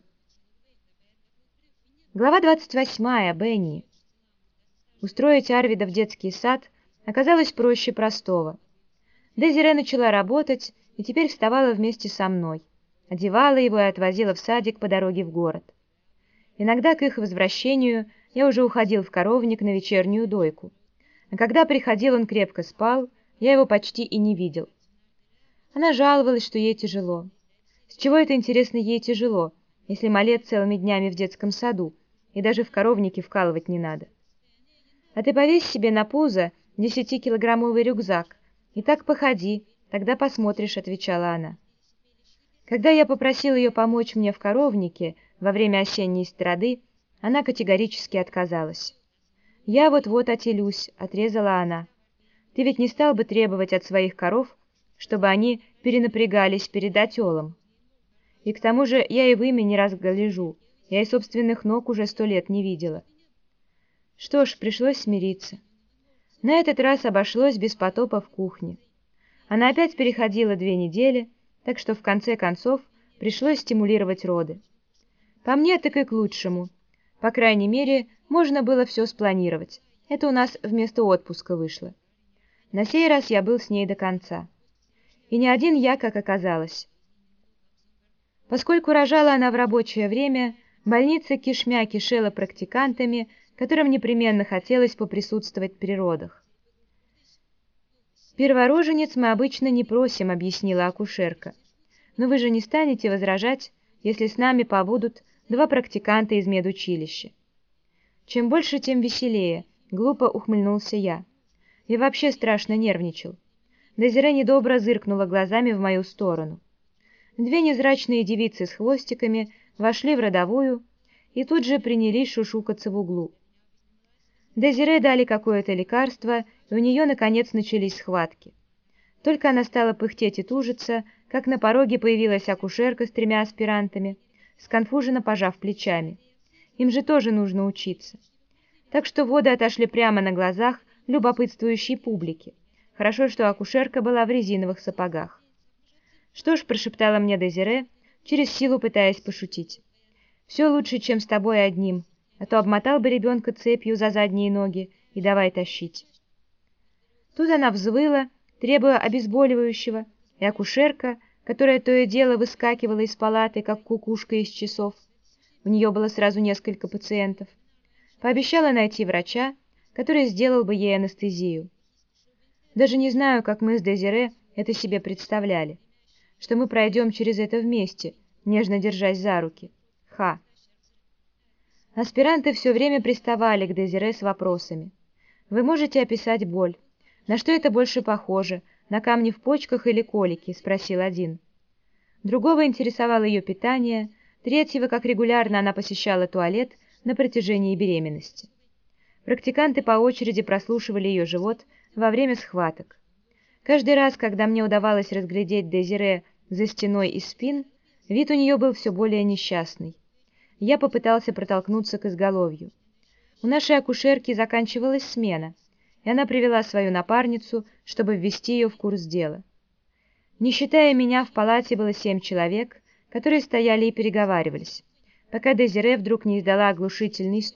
Глава двадцать восьмая. Бенни. Устроить Арвида в детский сад оказалось проще простого. Дезире начала работать и теперь вставала вместе со мной, одевала его и отвозила в садик по дороге в город. Иногда к их возвращению я уже уходил в коровник на вечернюю дойку, а когда приходил, он крепко спал, я его почти и не видел. Она жаловалась, что ей тяжело. С чего это, интересно, ей тяжело, если малец целыми днями в детском саду, и даже в коровнике вкалывать не надо? «А ты повесь себе на пузо десятикилограммовый рюкзак и так походи, тогда посмотришь», — отвечала она. Когда я попросил ее помочь мне в коровнике во время осенней страды, она категорически отказалась. «Я вот-вот отелюсь», — отрезала она. «Ты ведь не стал бы требовать от своих коров, чтобы они перенапрягались перед отелом? И к тому же я и в имя не раз гляжу, я и собственных ног уже сто лет не видела». Что ж, пришлось смириться. На этот раз обошлось без потопа в кухне. Она опять переходила две недели, так что в конце концов пришлось стимулировать роды. По мне, так и к лучшему. По крайней мере, можно было все спланировать. Это у нас вместо отпуска вышло. На сей раз я был с ней до конца. И не один я, как оказалось. Поскольку рожала она в рабочее время, больница кишмя кишела практикантами, которым непременно хотелось поприсутствовать при родах. «Первороженец мы обычно не просим», — объяснила акушерка. «Но вы же не станете возражать, если с нами побудут два практиканта из медучилища». «Чем больше, тем веселее», — глупо ухмыльнулся я. Я вообще страшно нервничал. Дезире недобро зыркнула глазами в мою сторону. Две невзрачные девицы с хвостиками вошли в родовую и тут же принялись шушукаться в углу. Дезире дали какое-то лекарство, и у нее, наконец, начались схватки. Только она стала пыхтеть и тужиться, как на пороге появилась акушерка с тремя аспирантами, сконфуженно пожав плечами. Им же тоже нужно учиться. Так что воды отошли прямо на глазах любопытствующей публики. Хорошо, что акушерка была в резиновых сапогах. «Что ж», — прошептала мне Дезире, через силу пытаясь пошутить, «все лучше, чем с тобой одним, а то обмотал бы ребенка цепью за задние ноги и давай тащить». Тут она взвыла, требуя обезболивающего, и акушерка, которая то и дело выскакивала из палаты, как кукушка из часов, у нее было сразу несколько пациентов, пообещала найти врача, который сделал бы ей анестезию. Даже не знаю, как мы с Дезире это себе представляли, что мы пройдем через это вместе, нежно держась за руки. Ха! Аспиранты все время приставали к Дезире с вопросами. «Вы можете описать боль? На что это больше похоже? На камни в почках или колики?» — спросил один. Другого интересовало ее питание, третьего, как регулярно она посещала туалет на протяжении беременности. Практиканты по очереди прослушивали ее живот во время схваток. Каждый раз, когда мне удавалось разглядеть Дезире за стеной из спин, вид у нее был все более несчастный. Я попытался протолкнуться к изголовью. У нашей акушерки заканчивалась смена, и она привела свою напарницу, чтобы ввести ее в курс дела. Не считая меня, в палате было семь человек, которые стояли и переговаривались, пока Дезире вдруг не издала оглушительный стон,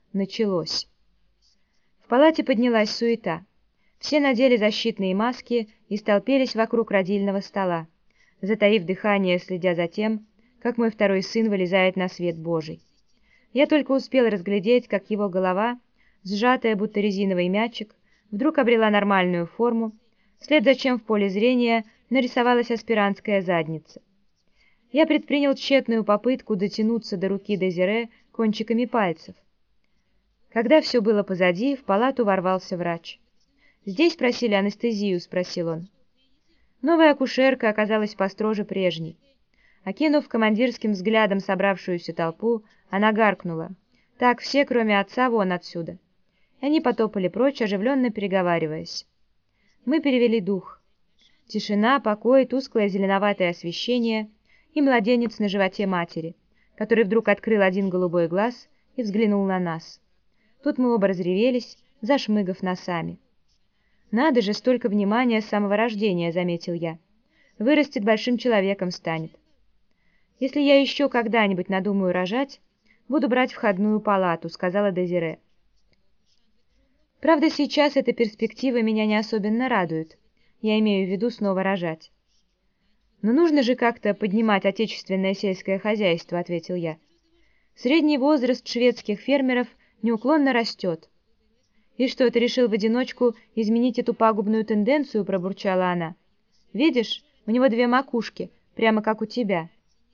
Началось. В палате поднялась суета. Все надели защитные маски и столпились вокруг родильного стола, затаив дыхание, следя за тем, как мой второй сын вылезает на свет Божий. Я только успел разглядеть, как его голова, сжатая, будто резиновый мячик, вдруг обрела нормальную форму, вслед за чем в поле зрения нарисовалась аспирантская задница. Я предпринял тщетную попытку дотянуться до руки Дезире кончиками пальцев. Когда все было позади, в палату ворвался врач. «Здесь просили анестезию?» — спросил он. Новая акушерка оказалась построже прежней. Окинув командирским взглядом собравшуюся толпу, она гаркнула: «Так, все, кроме отца, вон отсюда!» И они потопали прочь, оживленно переговариваясь. Мы перевели дух. Тишина, покой, тусклое зеленоватое освещение и младенец на животе матери, который вдруг открыл один голубой глаз и взглянул на нас. Тут мы оба разревелись, зашмыгав носами. «Надо же, столько внимания с самого рождения», — заметил я. «Вырастет, большим человеком станет. Если я еще когда-нибудь надумаю рожать, буду брать входную палату», — сказала Дезире. Правда, сейчас эта перспектива меня не особенно радует. Я имею в виду снова рожать. «Но нужно же как-то поднимать отечественное сельское хозяйство», — ответил я. «Средний возраст шведских фермеров неуклонно растет». «И что, ты решил в одиночку изменить эту пагубную тенденцию?» — пробурчала она. «Видишь, у него две макушки, прямо как у тебя».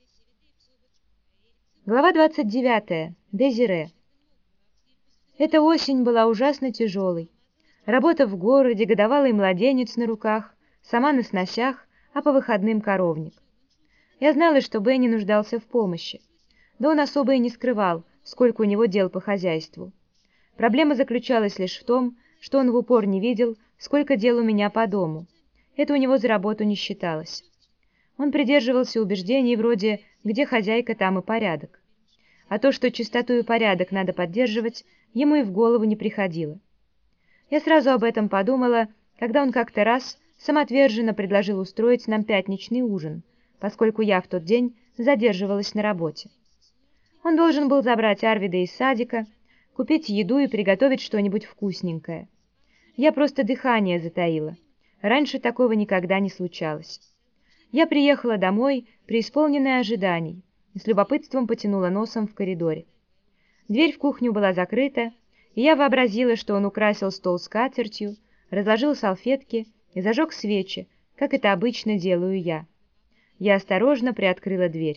Глава двадцать девятая. Дезире. Эта осень была ужасно тяжелой. Работа в городе, годовалый младенец на руках, сама на сносях, а по выходным коровник. Я знала, что Бенни нуждался в помощи. Да он особо и не скрывал, сколько у него дел по хозяйству. Проблема заключалась лишь в том, что он в упор не видел, сколько дел у меня по дому. Это у него за работу не считалось. Он придерживался убеждений вроде «где хозяйка, там и порядок». А то, что чистоту и порядок надо поддерживать, ему и в голову не приходило. Я сразу об этом подумала, когда он как-то раз самоотверженно предложил устроить нам пятничный ужин, поскольку я в тот день задерживалась на работе. Он должен был забрать Арвида из садика, купить еду и приготовить что-нибудь вкусненькое. Я просто дыхание затаила. Раньше такого никогда не случалось. Я приехала домой, преисполненная ожиданий, и с любопытством потянула носом в коридоре. Дверь в кухню была закрыта, и я вообразила, что он украсил стол скатертью, разложил салфетки и зажег свечи, как это обычно делаю я. Я осторожно приоткрыла дверь.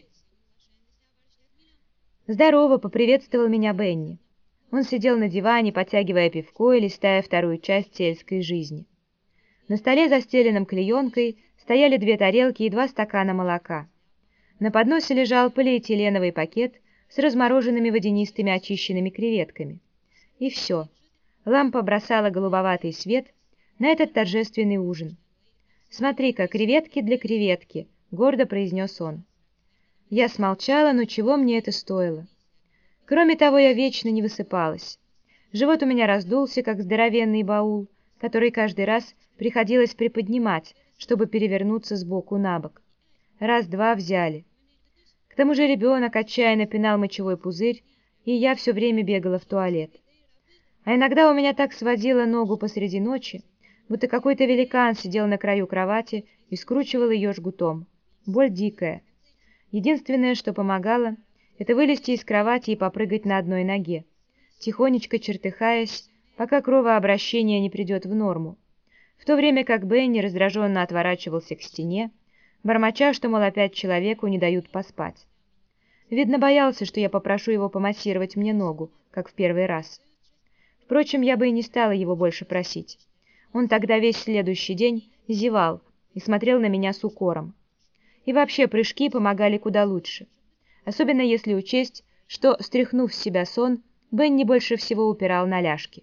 «Здорово!» — поприветствовал меня Бенни. Он сидел на диване, потягивая пивко и листая вторую часть сельской жизни. На столе, застеленном клеенкой, стояли две тарелки и два стакана молока. На подносе лежал полиэтиленовый пакет с размороженными водянистыми очищенными креветками. И все. Лампа бросала голубоватый свет на этот торжественный ужин. «Смотри-ка, креветки для креветки», — гордо произнес он. Я смолчала, но чего мне это стоило? Кроме того, я вечно не высыпалась. Живот у меня раздулся, как здоровенный баул, который каждый раз приходилось приподнимать, чтобы перевернуться с боку на бок. Раз-два взяли. К тому же ребенок отчаянно пинал мочевой пузырь, и я все время бегала в туалет. А иногда у меня так сводило ногу посреди ночи, будто какой-то великан сидел на краю кровати и скручивал ее жгутом. Боль дикая. Единственное, что помогало, это вылезти из кровати и попрыгать на одной ноге, тихонечко чертыхаясь, пока кровообращение не придет в норму, в то время как Бенни раздраженно отворачивался к стене, бормоча, что, мол, опять человеку не дают поспать. Видно, боялся, что я попрошу его помассировать мне ногу, как в первый раз. Впрочем, я бы и не стала его больше просить. Он тогда весь следующий день зевал и смотрел на меня с укором. И вообще прыжки помогали куда лучше. Особенно если учесть, что, стряхнув с себя сон, Бенни больше всего упирал на ляжки.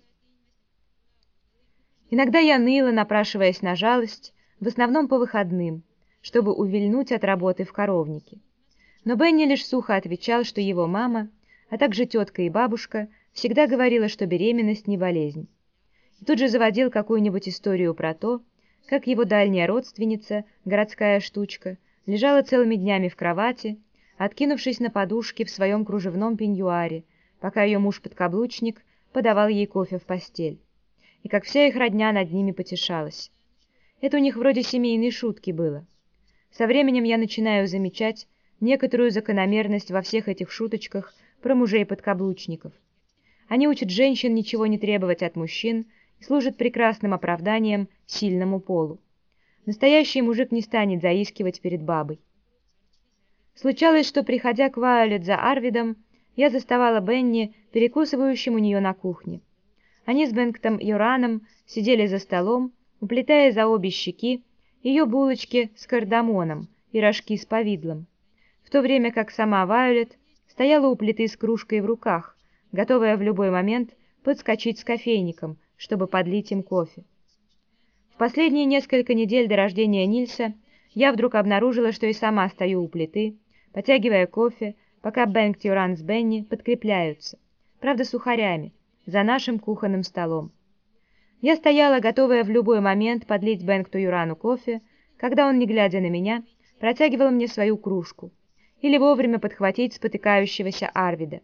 Иногда я ныла, напрашиваясь на жалость, в основном по выходным, чтобы увильнуть от работы в коровнике. Но Бенни лишь сухо отвечал, что его мама, а также тетка и бабушка, всегда говорила, что беременность не болезнь. И тут же заводил какую-нибудь историю про то, как его дальняя родственница, городская штучка, лежала целыми днями в кровати, откинувшись на подушке в своем кружевном пеньюаре, пока ее муж-подкаблучник подавал ей кофе в постель. И как вся их родня над ними потешалась. Это у них вроде семейной шутки было. Со временем я начинаю замечать некоторую закономерность во всех этих шуточках про мужей-подкаблучников. Они учат женщин ничего не требовать от мужчин и служат прекрасным оправданием сильному полу. Настоящий мужик не станет заискивать перед бабой. Случалось, что, приходя к Вайолет за Арвидом, я заставала Бенни перекусывающим у нее на кухне. Они с Бенгтом Йораном сидели за столом, уплетая за обе щеки ее булочки с кардамоном и рожки с повидлом, в то время как сама Вайолет стояла у плиты с кружкой в руках, готовая в любой момент подскочить с кофейником, чтобы подлить им кофе. В последние несколько недель до рождения Нильса я вдруг обнаружила, что и сама стою у плиты, потягивая кофе, пока Бенгт Йоран с Бенни подкрепляются, правда сухарями, за нашим кухонным столом. Я стояла, готовая в любой момент подлить Бенгту Йорану кофе, когда он, не глядя на меня, протягивал мне свою кружку, или вовремя подхватить спотыкающегося Арвида.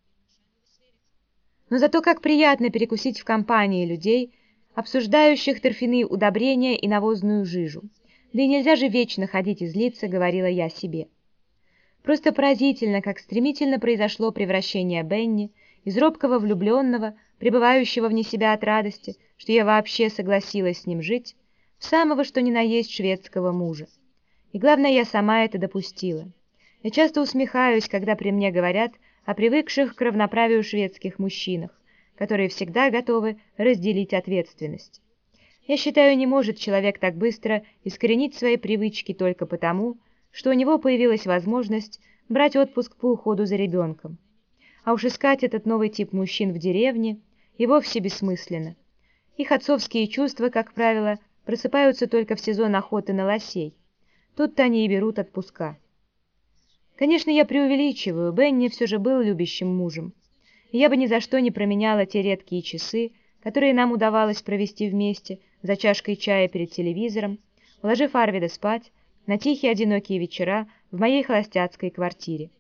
Но зато как приятно перекусить в компании людей, обсуждающих торфяные удобрения и навозную жижу. Да и нельзя же вечно ходить и злиться, говорила я себе. Просто поразительно, как стремительно произошло превращение Бенни из робкого влюбленного, пребывающего вне себя от радости, что я вообще согласилась с ним жить, в самого что ни на есть шведского мужа. И главное, я сама это допустила. Я часто усмехаюсь, когда при мне говорят о привыкших к равноправию шведских мужчинах, которые всегда готовы разделить ответственность. Я считаю, не может человек так быстро искоренить свои привычки только потому, что у него появилась возможность брать отпуск по уходу за ребенком. А уж искать этот новый тип мужчин в деревне и вовсе бессмысленно. Их отцовские чувства, как правило, просыпаются только в сезон охоты на лосей. Тут-то они и берут отпуска. Конечно, я преувеличиваю, Бенни все же был любящим мужем. И я бы ни за что не променяла те редкие часы, которые нам удавалось провести вместе за чашкой чая перед телевизором, уложив Арвида спать, на тихие одинокие вечера в моей холостяцкой квартире.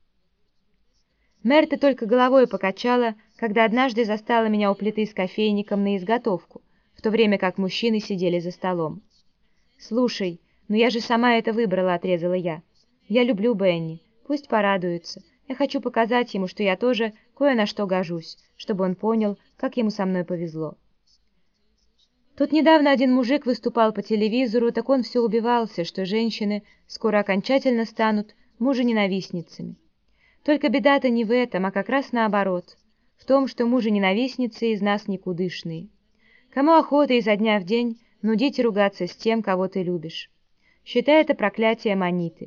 Мерта только головой покачала, когда однажды застала меня у плиты с кофейником на изготовку, в то время как мужчины сидели за столом. «Слушай, ну я же сама это выбрала», — отрезала я. «Я люблю Бенни, пусть порадуется. Я хочу показать ему, что я тоже кое на что гожусь, чтобы он понял, как ему со мной повезло». Тут недавно один мужик выступал по телевизору, так он все убивался, что женщины скоро окончательно станут мужененавистницами. Только беда-то не в этом, а как раз наоборот, в том, что мужененавистницы из нас никудышные. Кому охота изо дня в день нудить и ругаться с тем, кого ты любишь? Считай это проклятием Аниты.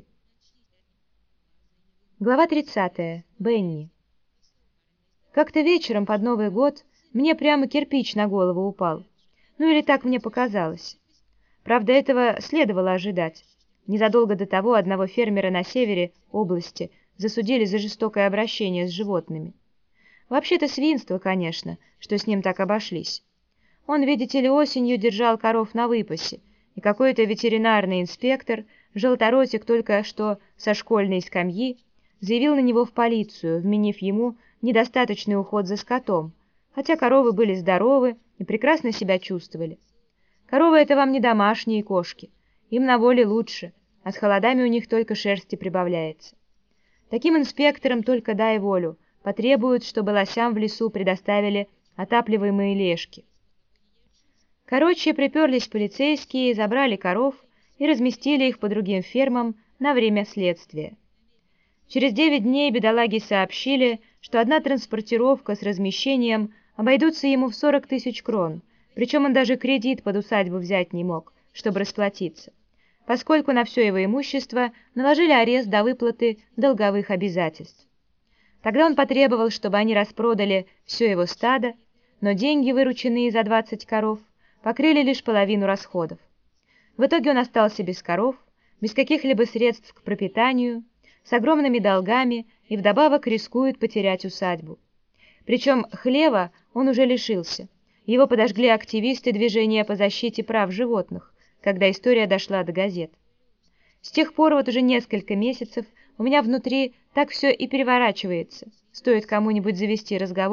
Глава тридцатая. Бенни. Как-то вечером под Новый год мне прямо кирпич на голову упал. Ну или так мне показалось. Правда, этого следовало ожидать. Незадолго до того одного фермера на севере области засудили за жестокое обращение с животными. Вообще-то свинство, конечно, что с ним так обошлись. Он, видите ли, осенью держал коров на выпасе, и какой-то ветеринарный инспектор, желторотик только что со школьной скамьи, заявил на него в полицию, вменив ему недостаточный уход за скотом, хотя коровы были здоровы и прекрасно себя чувствовали. Коровы — это вам не домашние кошки, им на воле лучше, а с холодами у них только шерсти прибавляется. Таким инспекторам только дай волю, потребуют, чтобы лосям в лесу предоставили отапливаемые лежки. Короче, приперлись полицейские, забрали коров и разместили их по другим фермам на время следствия. Через девять дней бедолаги сообщили, что одна транспортировка с размещением обойдутся ему в сорок тысяч крон, причем он даже кредит под усадьбу взять не мог, чтобы расплатиться, поскольку на все его имущество наложили арест до выплаты долговых обязательств. Тогда он потребовал, чтобы они распродали все его стадо, но деньги, вырученные за двадцать коров, покрыли лишь половину расходов. В итоге он остался без коров, без каких-либо средств к пропитанию, с огромными долгами и вдобавок рискует потерять усадьбу. Причем хлева он уже лишился. Его подожгли активисты движения по защите прав животных, когда история дошла до газет. С тех пор вот уже несколько месяцев у меня внутри так все и переворачивается. Стоит кому-нибудь завести разговор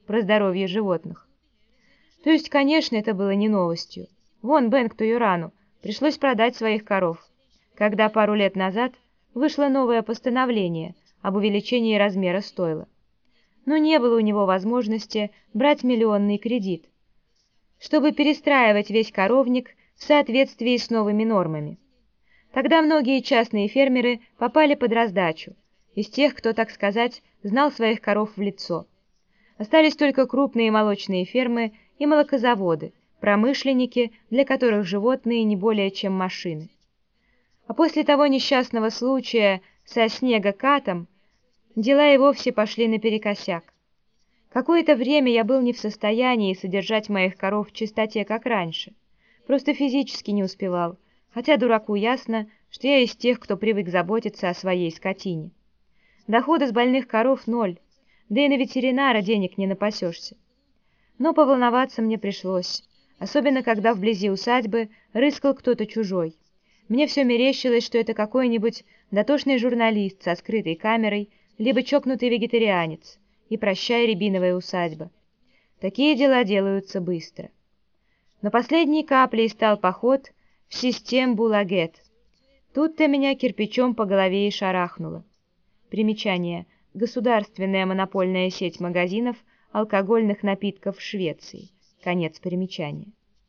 про здоровье животных. То есть, конечно, это было не новостью. Вон Бенгту Юрану пришлось продать своих коров, когда пару лет назад вышло новое постановление об увеличении размера стойла. Но не было у него возможности брать миллионный кредит, чтобы перестраивать весь коровник в соответствии с новыми нормами. Тогда многие частные фермеры попали под раздачу, из тех, кто, так сказать, знал своих коров в лицо. Остались только крупные молочные фермы и молокозаводы, промышленники, для которых животные не более чем машины. А после того несчастного случая со снегокатом дела и вовсе пошли наперекосяк. Какое-то время я был не в состоянии содержать моих коров в чистоте, как раньше. Просто физически не успевал, хотя дураку ясно, что я из тех, кто привык заботиться о своей скотине. Дохода с больных коров ноль, да и на ветеринара денег не напасешься. Но поволноваться мне пришлось, особенно когда вблизи усадьбы рыскал кто-то чужой. Мне все мерещилось, что это какой-нибудь дотошный журналист со скрытой камерой, либо чокнутый вегетарианец, и прощай, рябиновая усадьба. Такие дела делаются быстро. Но последней каплей стал поход в Систем-Булагет. Тут-то меня кирпичом по голове и шарахнуло. Примечание. Государственная монопольная сеть магазинов алкогольных напитков в Швеции. Конец примечания.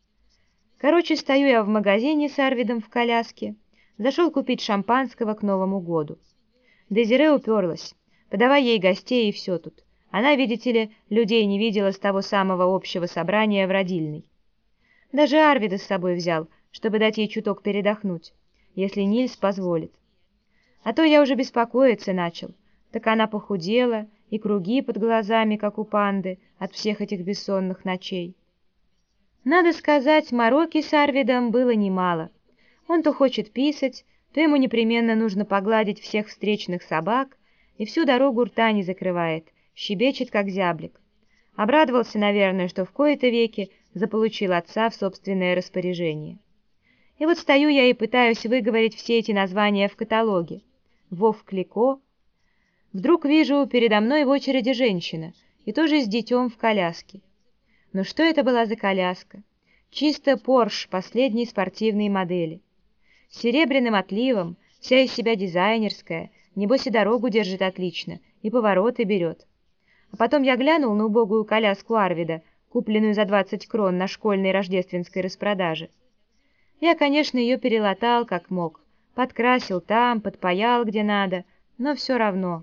Короче, стою я в магазине с Арвидом в коляске. Зашел купить шампанского к Новому году. Дезире уперлась. Подавай ей гостей, и все тут. Она, видите ли, людей не видела с того самого общего собрания в родильной. Даже Арвида с собой взял, чтобы дать ей чуток передохнуть, если Нильс позволит. А то я уже беспокоиться начал. Так она похудела, и круги под глазами, как у панды, от всех этих бессонных ночей. Надо сказать, мороки с Арвидом было немало. Он то хочет писать, то ему непременно нужно погладить всех встречных собак, и всю дорогу рта не закрывает, щебечет, как зяблик. Обрадовался, наверное, что в кои-то веки заполучил отца в собственное распоряжение. И вот стою я и пытаюсь выговорить все эти названия в каталоге. Вов Клико. Вдруг вижу передо мной в очереди женщина, и тоже с детем в коляске. Но что это была за коляска? Чисто Порш последней спортивной модели. С серебряным отливом, вся из себя дизайнерская, небось и дорогу держит отлично, и повороты берет. А потом я глянул на убогую коляску Арвида, купленную за двадцать крон на школьной рождественской распродаже. Я, конечно, ее перелатал как мог, подкрасил там, подпаял где надо, но все равно.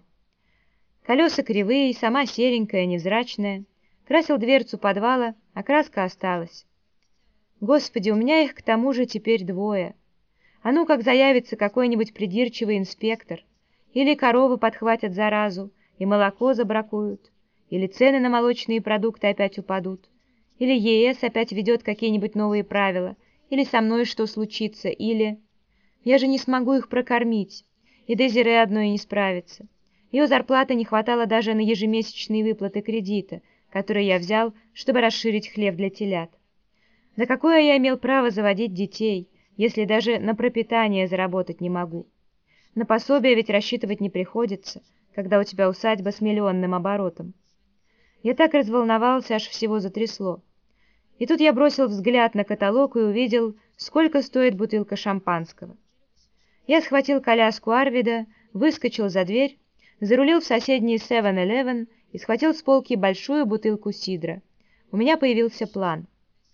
Колеса кривые, сама серенькая, невзрачная. Красил дверцу подвала, а краска осталась. Господи, у меня их к тому же теперь двое. А ну как заявится какой-нибудь придирчивый инспектор, или коровы подхватят заразу, и молоко забракуют, или цены на молочные продукты опять упадут, или ЕС опять ведет какие-нибудь новые правила, или со мной что случится, или... Я же не смогу их прокормить, и Дезире одной не справится. Ее зарплаты не хватало даже на ежемесячные выплаты кредита, который я взял, чтобы расширить хлев для телят. Да какое я имел право заводить детей, если даже на пропитание заработать не могу? На пособие ведь рассчитывать не приходится, когда у тебя усадьба с миллионным оборотом. Я так разволновался, аж всего затрясло. И тут я бросил взгляд на каталог и увидел, сколько стоит бутылка шампанского. Я схватил коляску Арвида, выскочил за дверь, зарулил в соседний севен-элевен и схватил с полки большую бутылку сидра. У меня появился план.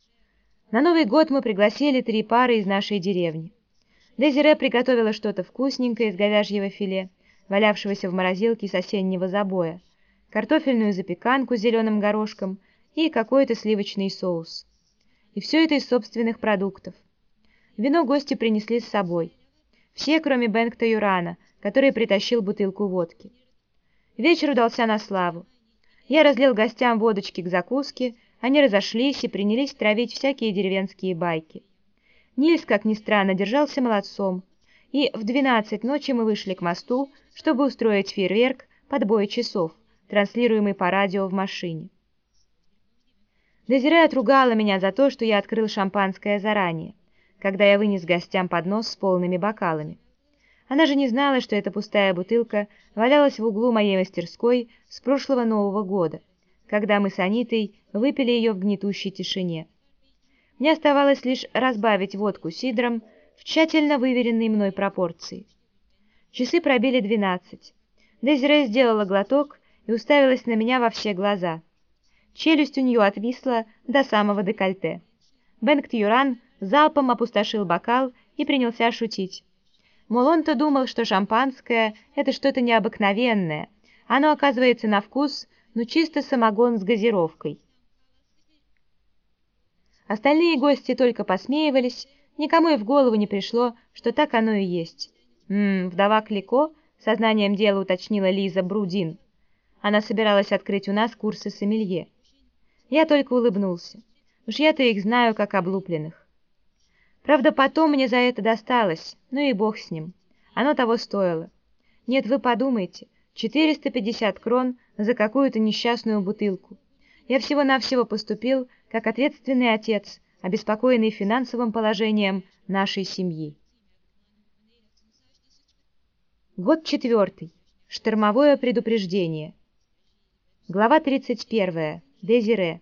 На Новый год мы пригласили три пары из нашей деревни. Дезире приготовила что-то вкусненькое из говяжьего филе, валявшегося в морозилке с осеннего забоя, картофельную запеканку с зеленым горошком и какой-то сливочный соус. И все это из собственных продуктов. Вино гости принесли с собой. Все, кроме Бенгта Юрана, который притащил бутылку водки. Вечер удался на славу. Я разлил гостям водочки к закуске, они разошлись и принялись травить всякие деревенские байки. Нильс, как ни странно, держался молодцом, и в двенадцать ночи мы вышли к мосту, чтобы устроить фейерверк под бой часов, транслируемый по радио в машине. Дезире отругала меня за то, что я открыл шампанское заранее, когда я вынес гостям поднос с полными бокалами. Она же не знала, что эта пустая бутылка валялась в углу моей мастерской с прошлого Нового года, когда мы с Анитой выпили ее в гнетущей тишине. Мне оставалось лишь разбавить водку сидром в тщательно выверенной мной пропорции. Часы пробили двенадцать. Дезире сделала глоток и уставилась на меня во все глаза. Челюсть у нее отвисла до самого декольте. Бенгт-Юран залпом опустошил бокал и принялся шутить. Мол, он-то думал, что шампанское — это что-то необыкновенное. Оно, оказывается, на вкус, ну чисто самогон с газировкой. Остальные гости только посмеивались, никому и в голову не пришло, что так оно и есть. «Ммм, вдова Клико?» — сознанием дела уточнила Лиза Брудин. Она собиралась открыть у нас курсы сомелье. Я только улыбнулся. Уж я-то их знаю, как облупленных. Правда, потом мне за это досталось, ну и бог с ним. Оно того стоило. Нет, вы подумайте, четыреста пятьдесят крон за какую-то несчастную бутылку. Я всего-навсего поступил как ответственный отец, обеспокоенный финансовым положением нашей семьи. Год четвертый. Штормовое предупреждение. Глава тридцать первая. Дезире.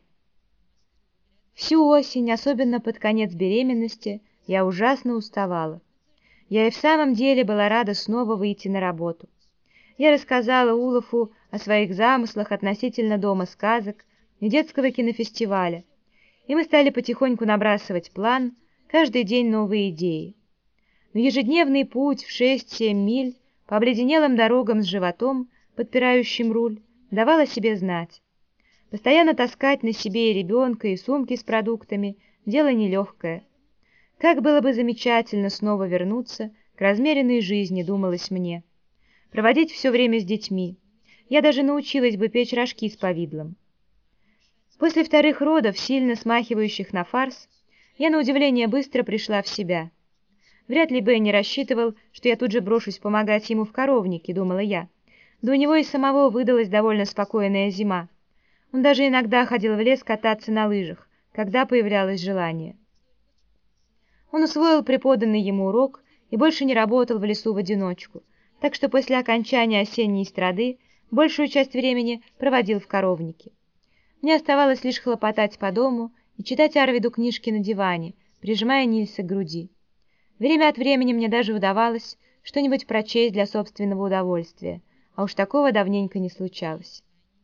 Всю осень, особенно под конец беременности, я ужасно уставала. Я и в самом деле была рада снова выйти на работу. Я рассказала Улафу о своих замыслах относительно дома сказок и детского кинофестиваля, и мы стали потихоньку набрасывать план, каждый день новые идеи. Но ежедневный путь в шесть-семь миль по обледенелым дорогам с животом, подпирающим руль, давал о себе знать. Постоянно таскать на себе и ребенка, и сумки с продуктами – дело нелегкое. Как было бы замечательно снова вернуться к размеренной жизни, думалось мне. Проводить все время с детьми. Я даже научилась бы печь рожки с повидлом. После вторых родов, сильно смахивающих на фарс, я на удивление быстро пришла в себя. Вряд ли Бенни рассчитывал, что я тут же брошусь помогать ему в коровнике, думала я. Да у него и самого выдалась довольно спокойная зима. Он даже иногда ходил в лес кататься на лыжах, когда появлялось желание. Он усвоил преподанный ему урок и больше не работал в лесу в одиночку, так что после окончания осенней страды большую часть времени проводил в коровнике. Мне оставалось лишь хлопотать по дому и читать Арвиду книжки на диване, прижимая Нильса к груди. Время от времени мне даже удавалось что-нибудь прочесть для собственного удовольствия, а уж такого давненько не случалось.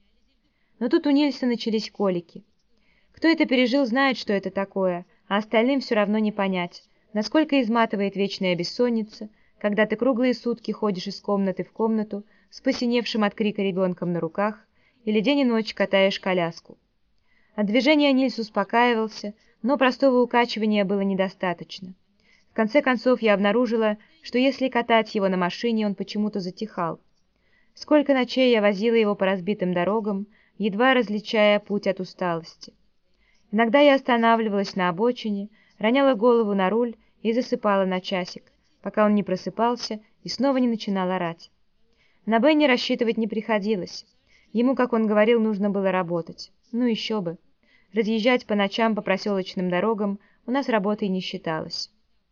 Но тут у Нильса начались колики. Кто это пережил, знает, что это такое, а остальным все равно не понять, насколько изматывает вечная бессонница, когда ты круглые сутки ходишь из комнаты в комнату с посиневшим от крика ребенком на руках или день и ночь катаешь коляску. От движения Нильс успокаивался, но простого укачивания было недостаточно. В конце концов я обнаружила, что если катать его на машине, он почему-то затихал. Сколько ночей я возила его по разбитым дорогам, едва различая путь от усталости. Иногда я останавливалась на обочине, роняла голову на руль и засыпала на часик, пока он не просыпался и снова не начинал орать. На Бенни рассчитывать не приходилось. Ему, как он говорил, нужно было работать. Ну еще бы. Разъезжать по ночам по проселочным дорогам у нас работой не считалось.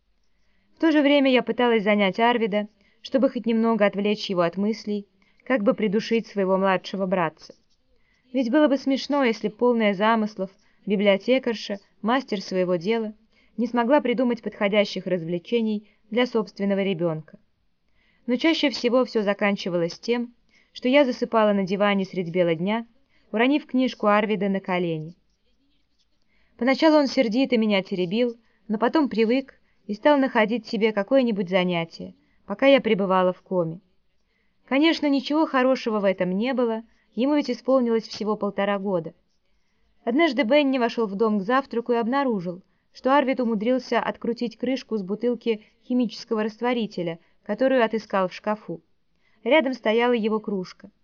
В то же время я пыталась занять Арвида, чтобы хоть немного отвлечь его от мыслей, как бы придушить своего младшего братца. Ведь было бы смешно, если полная замыслов библиотекарша, мастер своего дела, не смогла придумать подходящих развлечений для собственного ребенка. Но чаще всего все заканчивалось тем, что я засыпала на диване средь бела дня, уронив книжку Арвида на колени. Поначалу он сердито меня теребил, но потом привык и стал находить себе какое-нибудь занятие, пока я пребывала в коме. Конечно, ничего хорошего в этом не было, ему ведь исполнилось всего полтора года. Однажды Бенни вошел в дом к завтраку и обнаружил, что Арвид умудрился открутить крышку с бутылки химического растворителя, которую отыскал в шкафу. Рядом стояла его кружка.